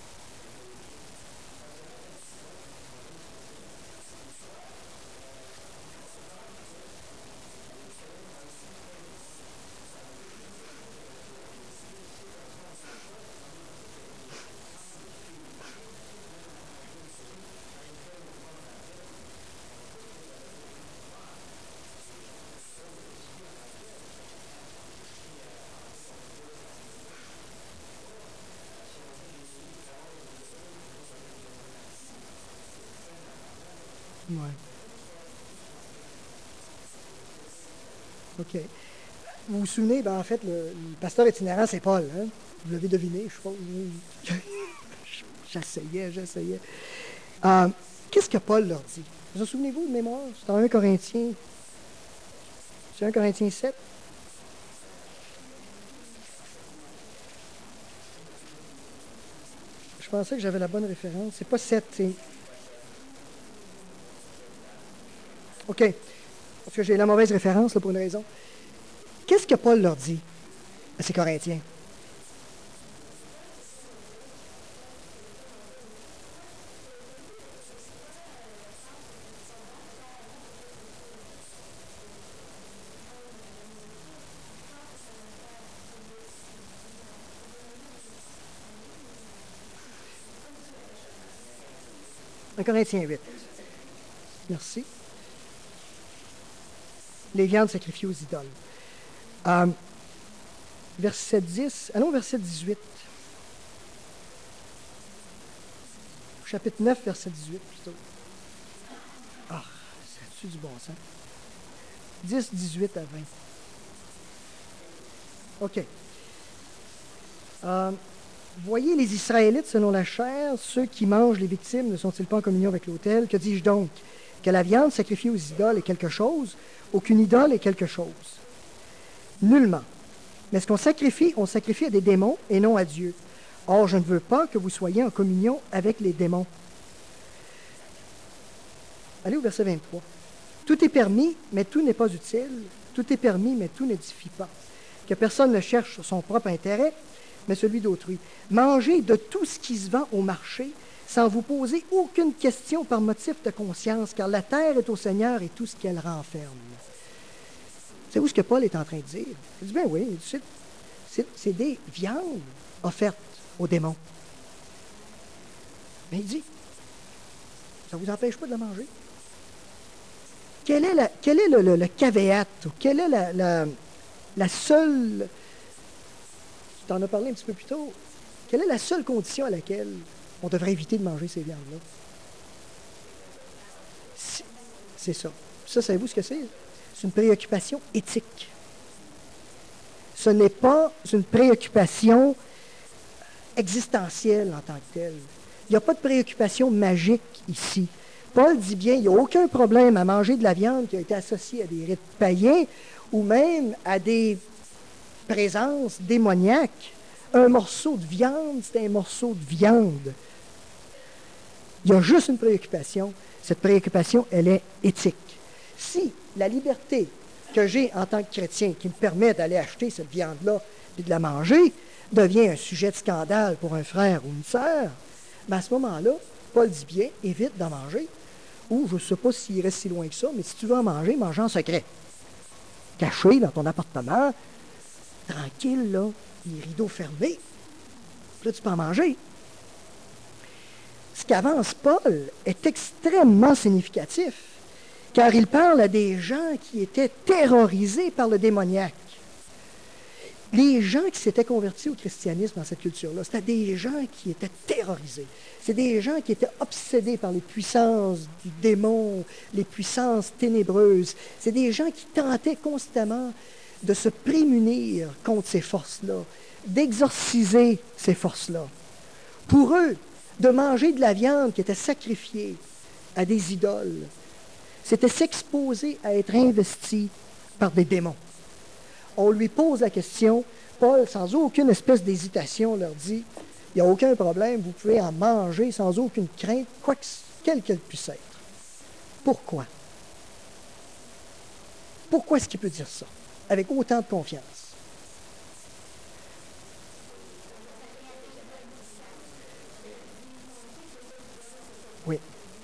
Ouais. OK. Vous vous souvenez, ben, en fait, le pasteur itinérant, c'est Paul. Hein? Vous l'avez deviné, je suppose. J'essayais. Euh, Qu'est-ce que Paul leur dit? Vous en souvenez-vous de mémoire? C'est dans 1 Corinthiens. C'est 1 Corinthiens 7. Je pensais que j'avais la bonne référence. C'est pas 7, c'est... OK. Parce que j'ai la mauvaise référence là, pour une raison. Qu'est-ce que Paul leur dit à ces Corinthiens? Un Corinthiens 8. Merci. Les viandes sacrifiées aux idoles. Verset 10. Allons au verset 18. Chapitre 9, verset 18 plutôt. Ah, c'est du bon sens. 10, 18 à 20. OK. Voyez les Israélites selon la chair, ceux qui mangent les victimes ne sont-ils pas en communion avec l'autel? Que dis-je donc? Que la viande sacrifiée aux idoles est quelque chose, aucune idole est quelque chose. Nullement. Mais ce qu'on sacrifie, on sacrifie à des démons et non à Dieu. Or, je ne veux pas que vous soyez en communion avec les démons. Allez au verset 23. Tout est permis, mais tout n'est pas utile. Tout est permis, mais tout n'édifie pas. Que personne ne cherche son propre intérêt, mais celui d'autrui. Mangez de tout ce qui se vend au marché, sans vous poser aucune question par motif de conscience, car la terre est au Seigneur et tout ce qu'elle renferme. C'est où ce que Paul est en train de dire? Il dit, ben oui, c'est des viandes offertes aux démons. Mais il dit, ça ne vous empêche pas de la manger. Quel est le caveat, ou quelle est la seule, tu en as parlé un petit peu plus tôt, quelle est la seule condition à laquelle on devrait éviter de manger ces viandes-là? C'est ça. Ça, savez-vous ce que c'est? C'est une préoccupation éthique. Ce n'est pas une préoccupation existentielle en tant que telle. Il n'y a pas de préoccupation magique ici. Paul dit bien, il n'y a aucun problème à manger de la viande qui a été associée à des rites païens ou même à des présences démoniaques. Un morceau de viande, c'est un morceau de viande. Il y a juste une préoccupation. Cette préoccupation, elle est éthique. Si la liberté que j'ai en tant que chrétien qui me permet d'aller acheter cette viande-là et de la manger devient un sujet de scandale pour un frère ou une sœur, ben à ce moment-là, Paul dit bien, évite d'en manger. Ou je ne sais pas s'il reste si loin que ça, mais si tu veux en manger, mange en secret. Caché dans ton appartement, tranquille, là, les rideaux fermés. Puis là, tu peux en manger. Ce qu'avance Paul est extrêmement significatif, car il parle à des gens qui étaient terrorisés par le démoniaque. Les gens qui s'étaient convertis au christianisme dans cette culture-là, c'était des gens qui étaient terrorisés. C'est des gens qui étaient obsédés par les puissances du démon, les puissances ténébreuses. C'est des gens qui tentaient constamment de se prémunir contre ces forces-là, d'exorciser ces forces-là. Pour eux, de manger de la viande qui était sacrifiée à des idoles, c'était s'exposer à être investi par des démons. On lui pose la question, Paul, sans aucune espèce d'hésitation, leur dit, il n'y a aucun problème, vous pouvez en manger sans aucune crainte, quelle qu'elle puisse être. Pourquoi? Pourquoi est-ce qu'il peut dire ça, avec autant de confiance? Oui.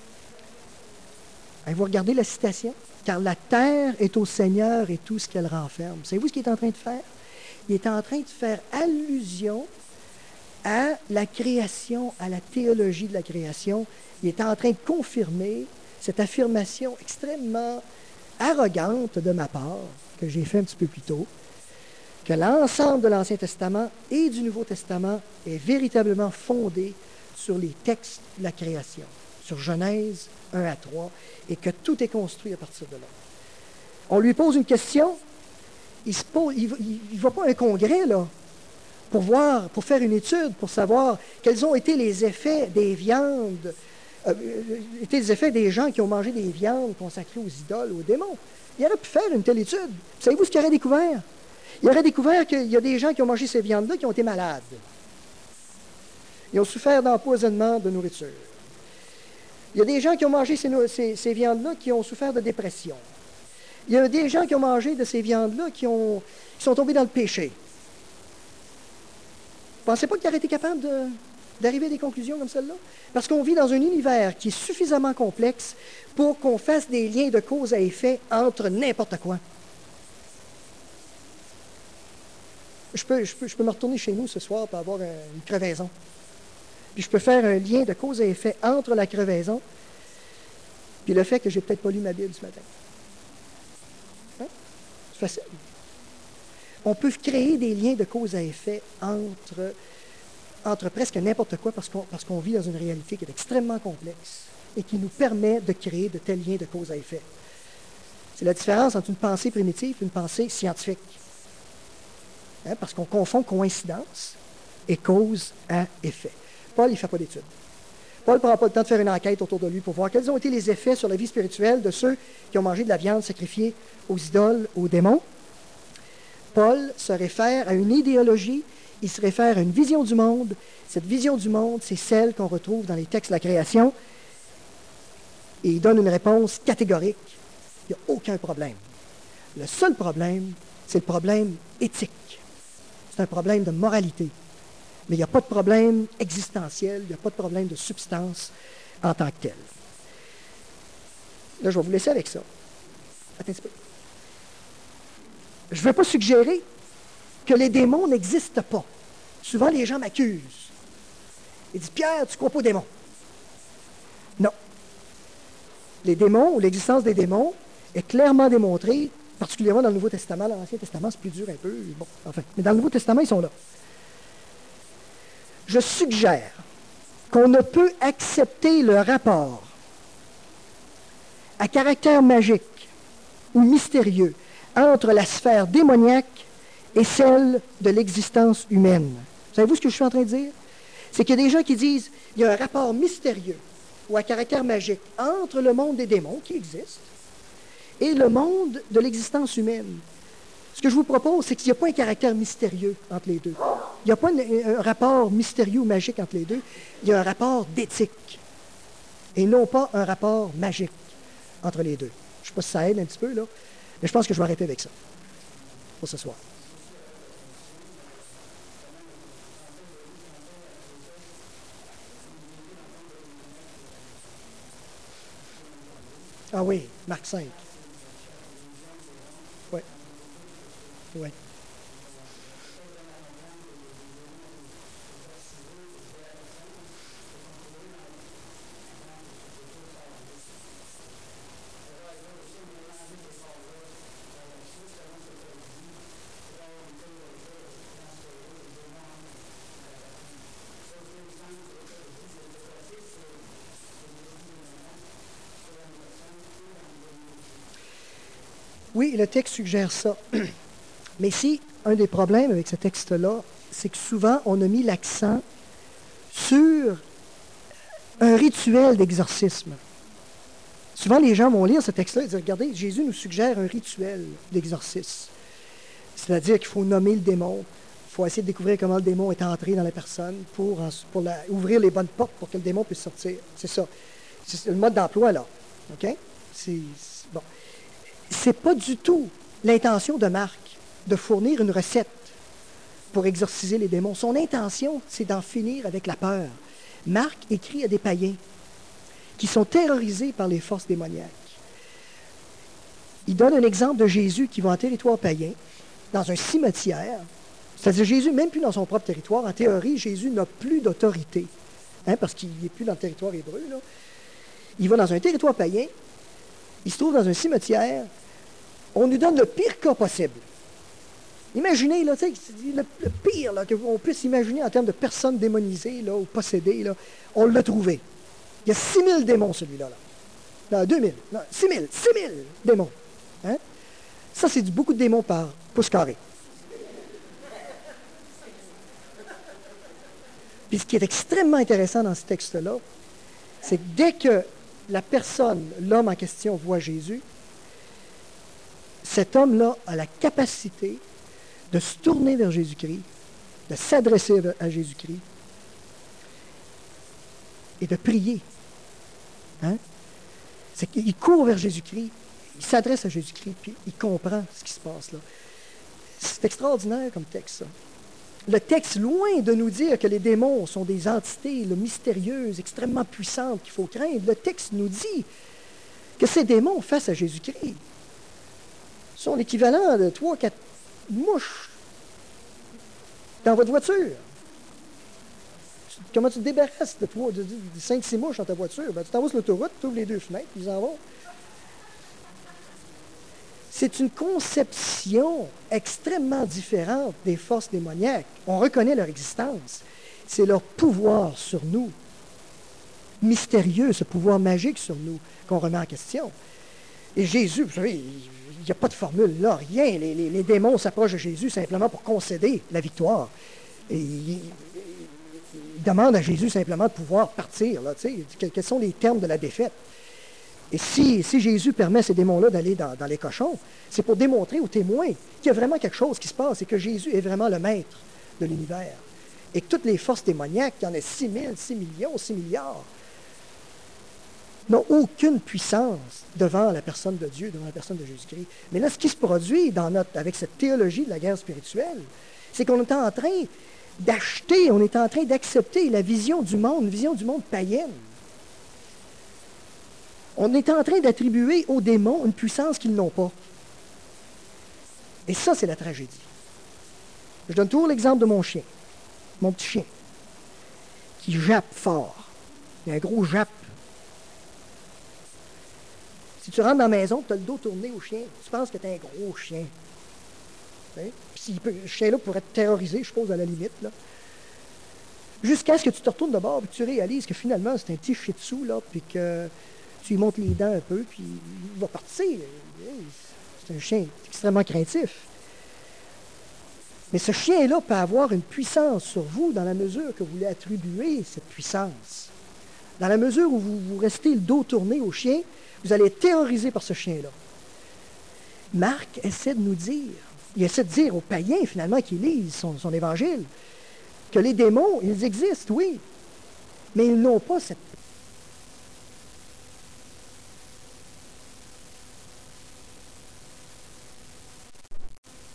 Et vous regardez la citation? Car la terre est au Seigneur et tout ce qu'elle renferme. Savez-vous ce qu'il est en train de faire? Il est en train de faire allusion à la création, à la théologie de la création. Il est en train de confirmer cette affirmation extrêmement arrogante de ma part, que j'ai fait un petit peu plus tôt, que l'ensemble de l'Ancien Testament et du Nouveau Testament est véritablement fondé sur les textes de la création, sur Genèse 1 à 3, et que tout est construit à partir de là. On lui pose une question, il ne va pas à un congrès, là, pour faire une étude, pour savoir quels ont été les effets des viandes, les effets des gens qui ont mangé des viandes consacrées aux idoles, aux démons. Il aurait pu faire une telle étude. Savez-vous ce qu'il aurait découvert? Il aurait découvert qu'il y a des gens qui ont mangé ces viandes-là qui ont été malades. Ils ont souffert d'empoisonnement de nourriture. Il y a des gens qui ont mangé ces viandes-là qui ont souffert de dépression. Il y a des gens qui ont mangé de ces viandes-là qui sont tombés dans le péché. Vous ne pensez pas qu'il aurait été capable d'arriver à des conclusions comme celle-là? Parce qu'on vit dans un univers qui est suffisamment complexe pour qu'on fasse des liens de cause à effet entre n'importe quoi. Je peux me retourner chez nous ce soir pour avoir une crevaison. Puis je peux faire un lien de cause à effet entre la crevaison et le fait que j'ai peut-être pas lu ma Bible ce matin. Hein? C'est facile. On peut créer des liens de cause à effet entre presque n'importe quoi parce qu'on vit dans une réalité qui est extrêmement complexe et qui nous permet de créer de tels liens de cause à effet. C'est la différence entre une pensée primitive et une pensée scientifique. Hein? Parce qu'on confond coïncidence et cause à effet. Paul, il ne fait pas d'études. Paul ne prend pas le temps de faire une enquête autour de lui pour voir quels ont été les effets sur la vie spirituelle de ceux qui ont mangé de la viande sacrifiée aux idoles, aux démons. Paul se réfère à une idéologie, il se réfère à une vision du monde. Cette vision du monde, c'est celle qu'on retrouve dans les textes de la création. Et il donne une réponse catégorique. Il n'y a aucun problème. Le seul problème, c'est le problème éthique. C'est un problème de moralité. Mais il n'y a pas de problème existentiel, il n'y a pas de problème de substance en tant que tel. Là, je vais vous laisser avec ça. Attends un petit peu. Je ne veux pas suggérer que les démons n'existent pas. Souvent, les gens m'accusent. Ils disent, Pierre, tu ne crois pas aux démons? Non. Les démons, ou l'existence des démons, est clairement démontrée, particulièrement dans le Nouveau Testament. Dans l'Ancien Testament, c'est plus dur un peu. Bon, enfin, mais dans le Nouveau Testament, ils sont là. Je suggère qu'on ne peut accepter le rapport à caractère magique ou mystérieux entre la sphère démoniaque et celle de l'existence humaine. Savez-vous ce que je suis en train de dire? C'est qu'il y a des gens qui disent qu'il y a un rapport mystérieux ou à caractère magique entre le monde des démons qui existe et le monde de l'existence humaine. Ce que je vous propose, c'est qu'il n'y a pas un caractère mystérieux entre les deux. Il n'y a pas un rapport mystérieux ou magique entre les deux. Il y a un rapport d'éthique. Et non pas un rapport magique entre les deux. Je ne sais pas si ça aide un petit peu, là, mais je pense que je vais arrêter avec ça pour ce soir. Ah oui, Marc 5. Oui. Oui. Oui, le texte suggère ça. Mais ici, un des problèmes avec ce texte-là, c'est que souvent, on a mis l'accent sur un rituel d'exorcisme. Souvent, les gens vont lire ce texte-là et dire, regardez, Jésus nous suggère un rituel d'exorcisme. C'est-à-dire qu'il faut nommer le démon. Il faut essayer de découvrir comment le démon est entré dans la personne pour ouvrir les bonnes portes pour que le démon puisse sortir. C'est ça. C'est le mode d'emploi, là. OK? Bon. Ce n'est pas du tout l'intention de Marc de fournir une recette pour exorciser les démons. Son intention, c'est d'en finir avec la peur. Marc écrit à des païens qui sont terrorisés par les forces démoniaques. Il donne un exemple de Jésus qui va en territoire païen, dans un cimetière. C'est-à-dire Jésus, même plus dans son propre territoire, en théorie, Jésus n'a plus d'autorité, parce qu'il n'est plus dans le territoire hébreu. Là. Il va dans un territoire païen, il se trouve dans un cimetière, on nous donne le pire cas possible. Imaginez, là, le pire là, qu'on puisse imaginer en termes de personnes démonisées là, ou possédées, là, on l'a trouvé. Il y a 6000 démons, celui-là. Là. Non, 2000, non, 6000 démons. Hein? Ça, c'est beaucoup de démons par pouce carré. Puis ce qui est extrêmement intéressant dans ce texte-là, c'est que dès que la personne, l'homme en question, voit Jésus, cet homme-là a la capacité de se tourner vers Jésus-Christ, de s'adresser à Jésus-Christ et de prier. Hein? C'est qu'il court vers Jésus-Christ, il s'adresse à Jésus-Christ, puis il comprend ce qui se passe là. C'est extraordinaire comme texte, ça. Le texte, loin de nous dire que les démons sont des entités là, mystérieuses, extrêmement puissantes qu'il faut craindre, le texte nous dit que ces démons face à Jésus-Christ sont l'équivalent de 3-4 mouches dans votre voiture. Comment tu te débarrasses de 5-6 mouches dans ta voiture? Ben, tu t'en vas sur l'autoroute, tu ouvres les 2 fenêtres, puis ils en vont. C'est une conception extrêmement différente des forces démoniaques. On reconnaît leur existence. C'est leur pouvoir sur nous, mystérieux, ce pouvoir magique sur nous, qu'on remet en question. Et Jésus, vous savez, il n'y a pas de formule là, rien. Les démons s'approchent de Jésus simplement pour concéder la victoire. Et ils demandent à Jésus simplement de pouvoir partir. Là, quels sont les termes de la défaite? Et si Jésus permet à ces démons-là d'aller dans les cochons, c'est pour démontrer aux témoins qu'il y a vraiment quelque chose qui se passe et que Jésus est vraiment le maître de l'univers. Et que toutes les forces démoniaques, il y en a 6 000, 6 millions, 6 milliards, n'ont aucune puissance devant la personne de Dieu, devant la personne de Jésus-Christ. Mais là, ce qui se produit avec cette théologie de la guerre spirituelle, c'est qu'on est en train d'acheter, on est en train d'accepter la vision du monde, une vision du monde païenne. On est en train d'attribuer aux démons une puissance qu'ils n'ont pas. Et ça, c'est la tragédie. Je donne toujours l'exemple de mon chien, mon petit chien, qui jappe fort. Il y a un gros jappe. Si tu rentres dans la maison, tu as le dos tourné au chien, tu penses que tu es un gros chien. Puis ce chien-là pourrait te terroriser, je suppose, à la limite. Là. Jusqu'à ce que tu te retournes de bord et que tu réalises que finalement, c'est un petit shih tzu, là, puis que tu lui montes les dents un peu, puis il va partir. C'est un chien extrêmement craintif. Mais ce chien-là peut avoir une puissance sur vous dans la mesure que vous lui attribuez cette puissance. Dans la mesure où vous restez le dos tourné au chien, vous allez être terrorisé par ce chien-là. Marc essaie de nous dire, il essaie de dire aux païens, finalement, qui lisent son évangile, que les démons, ils existent, oui, mais ils n'ont pas cette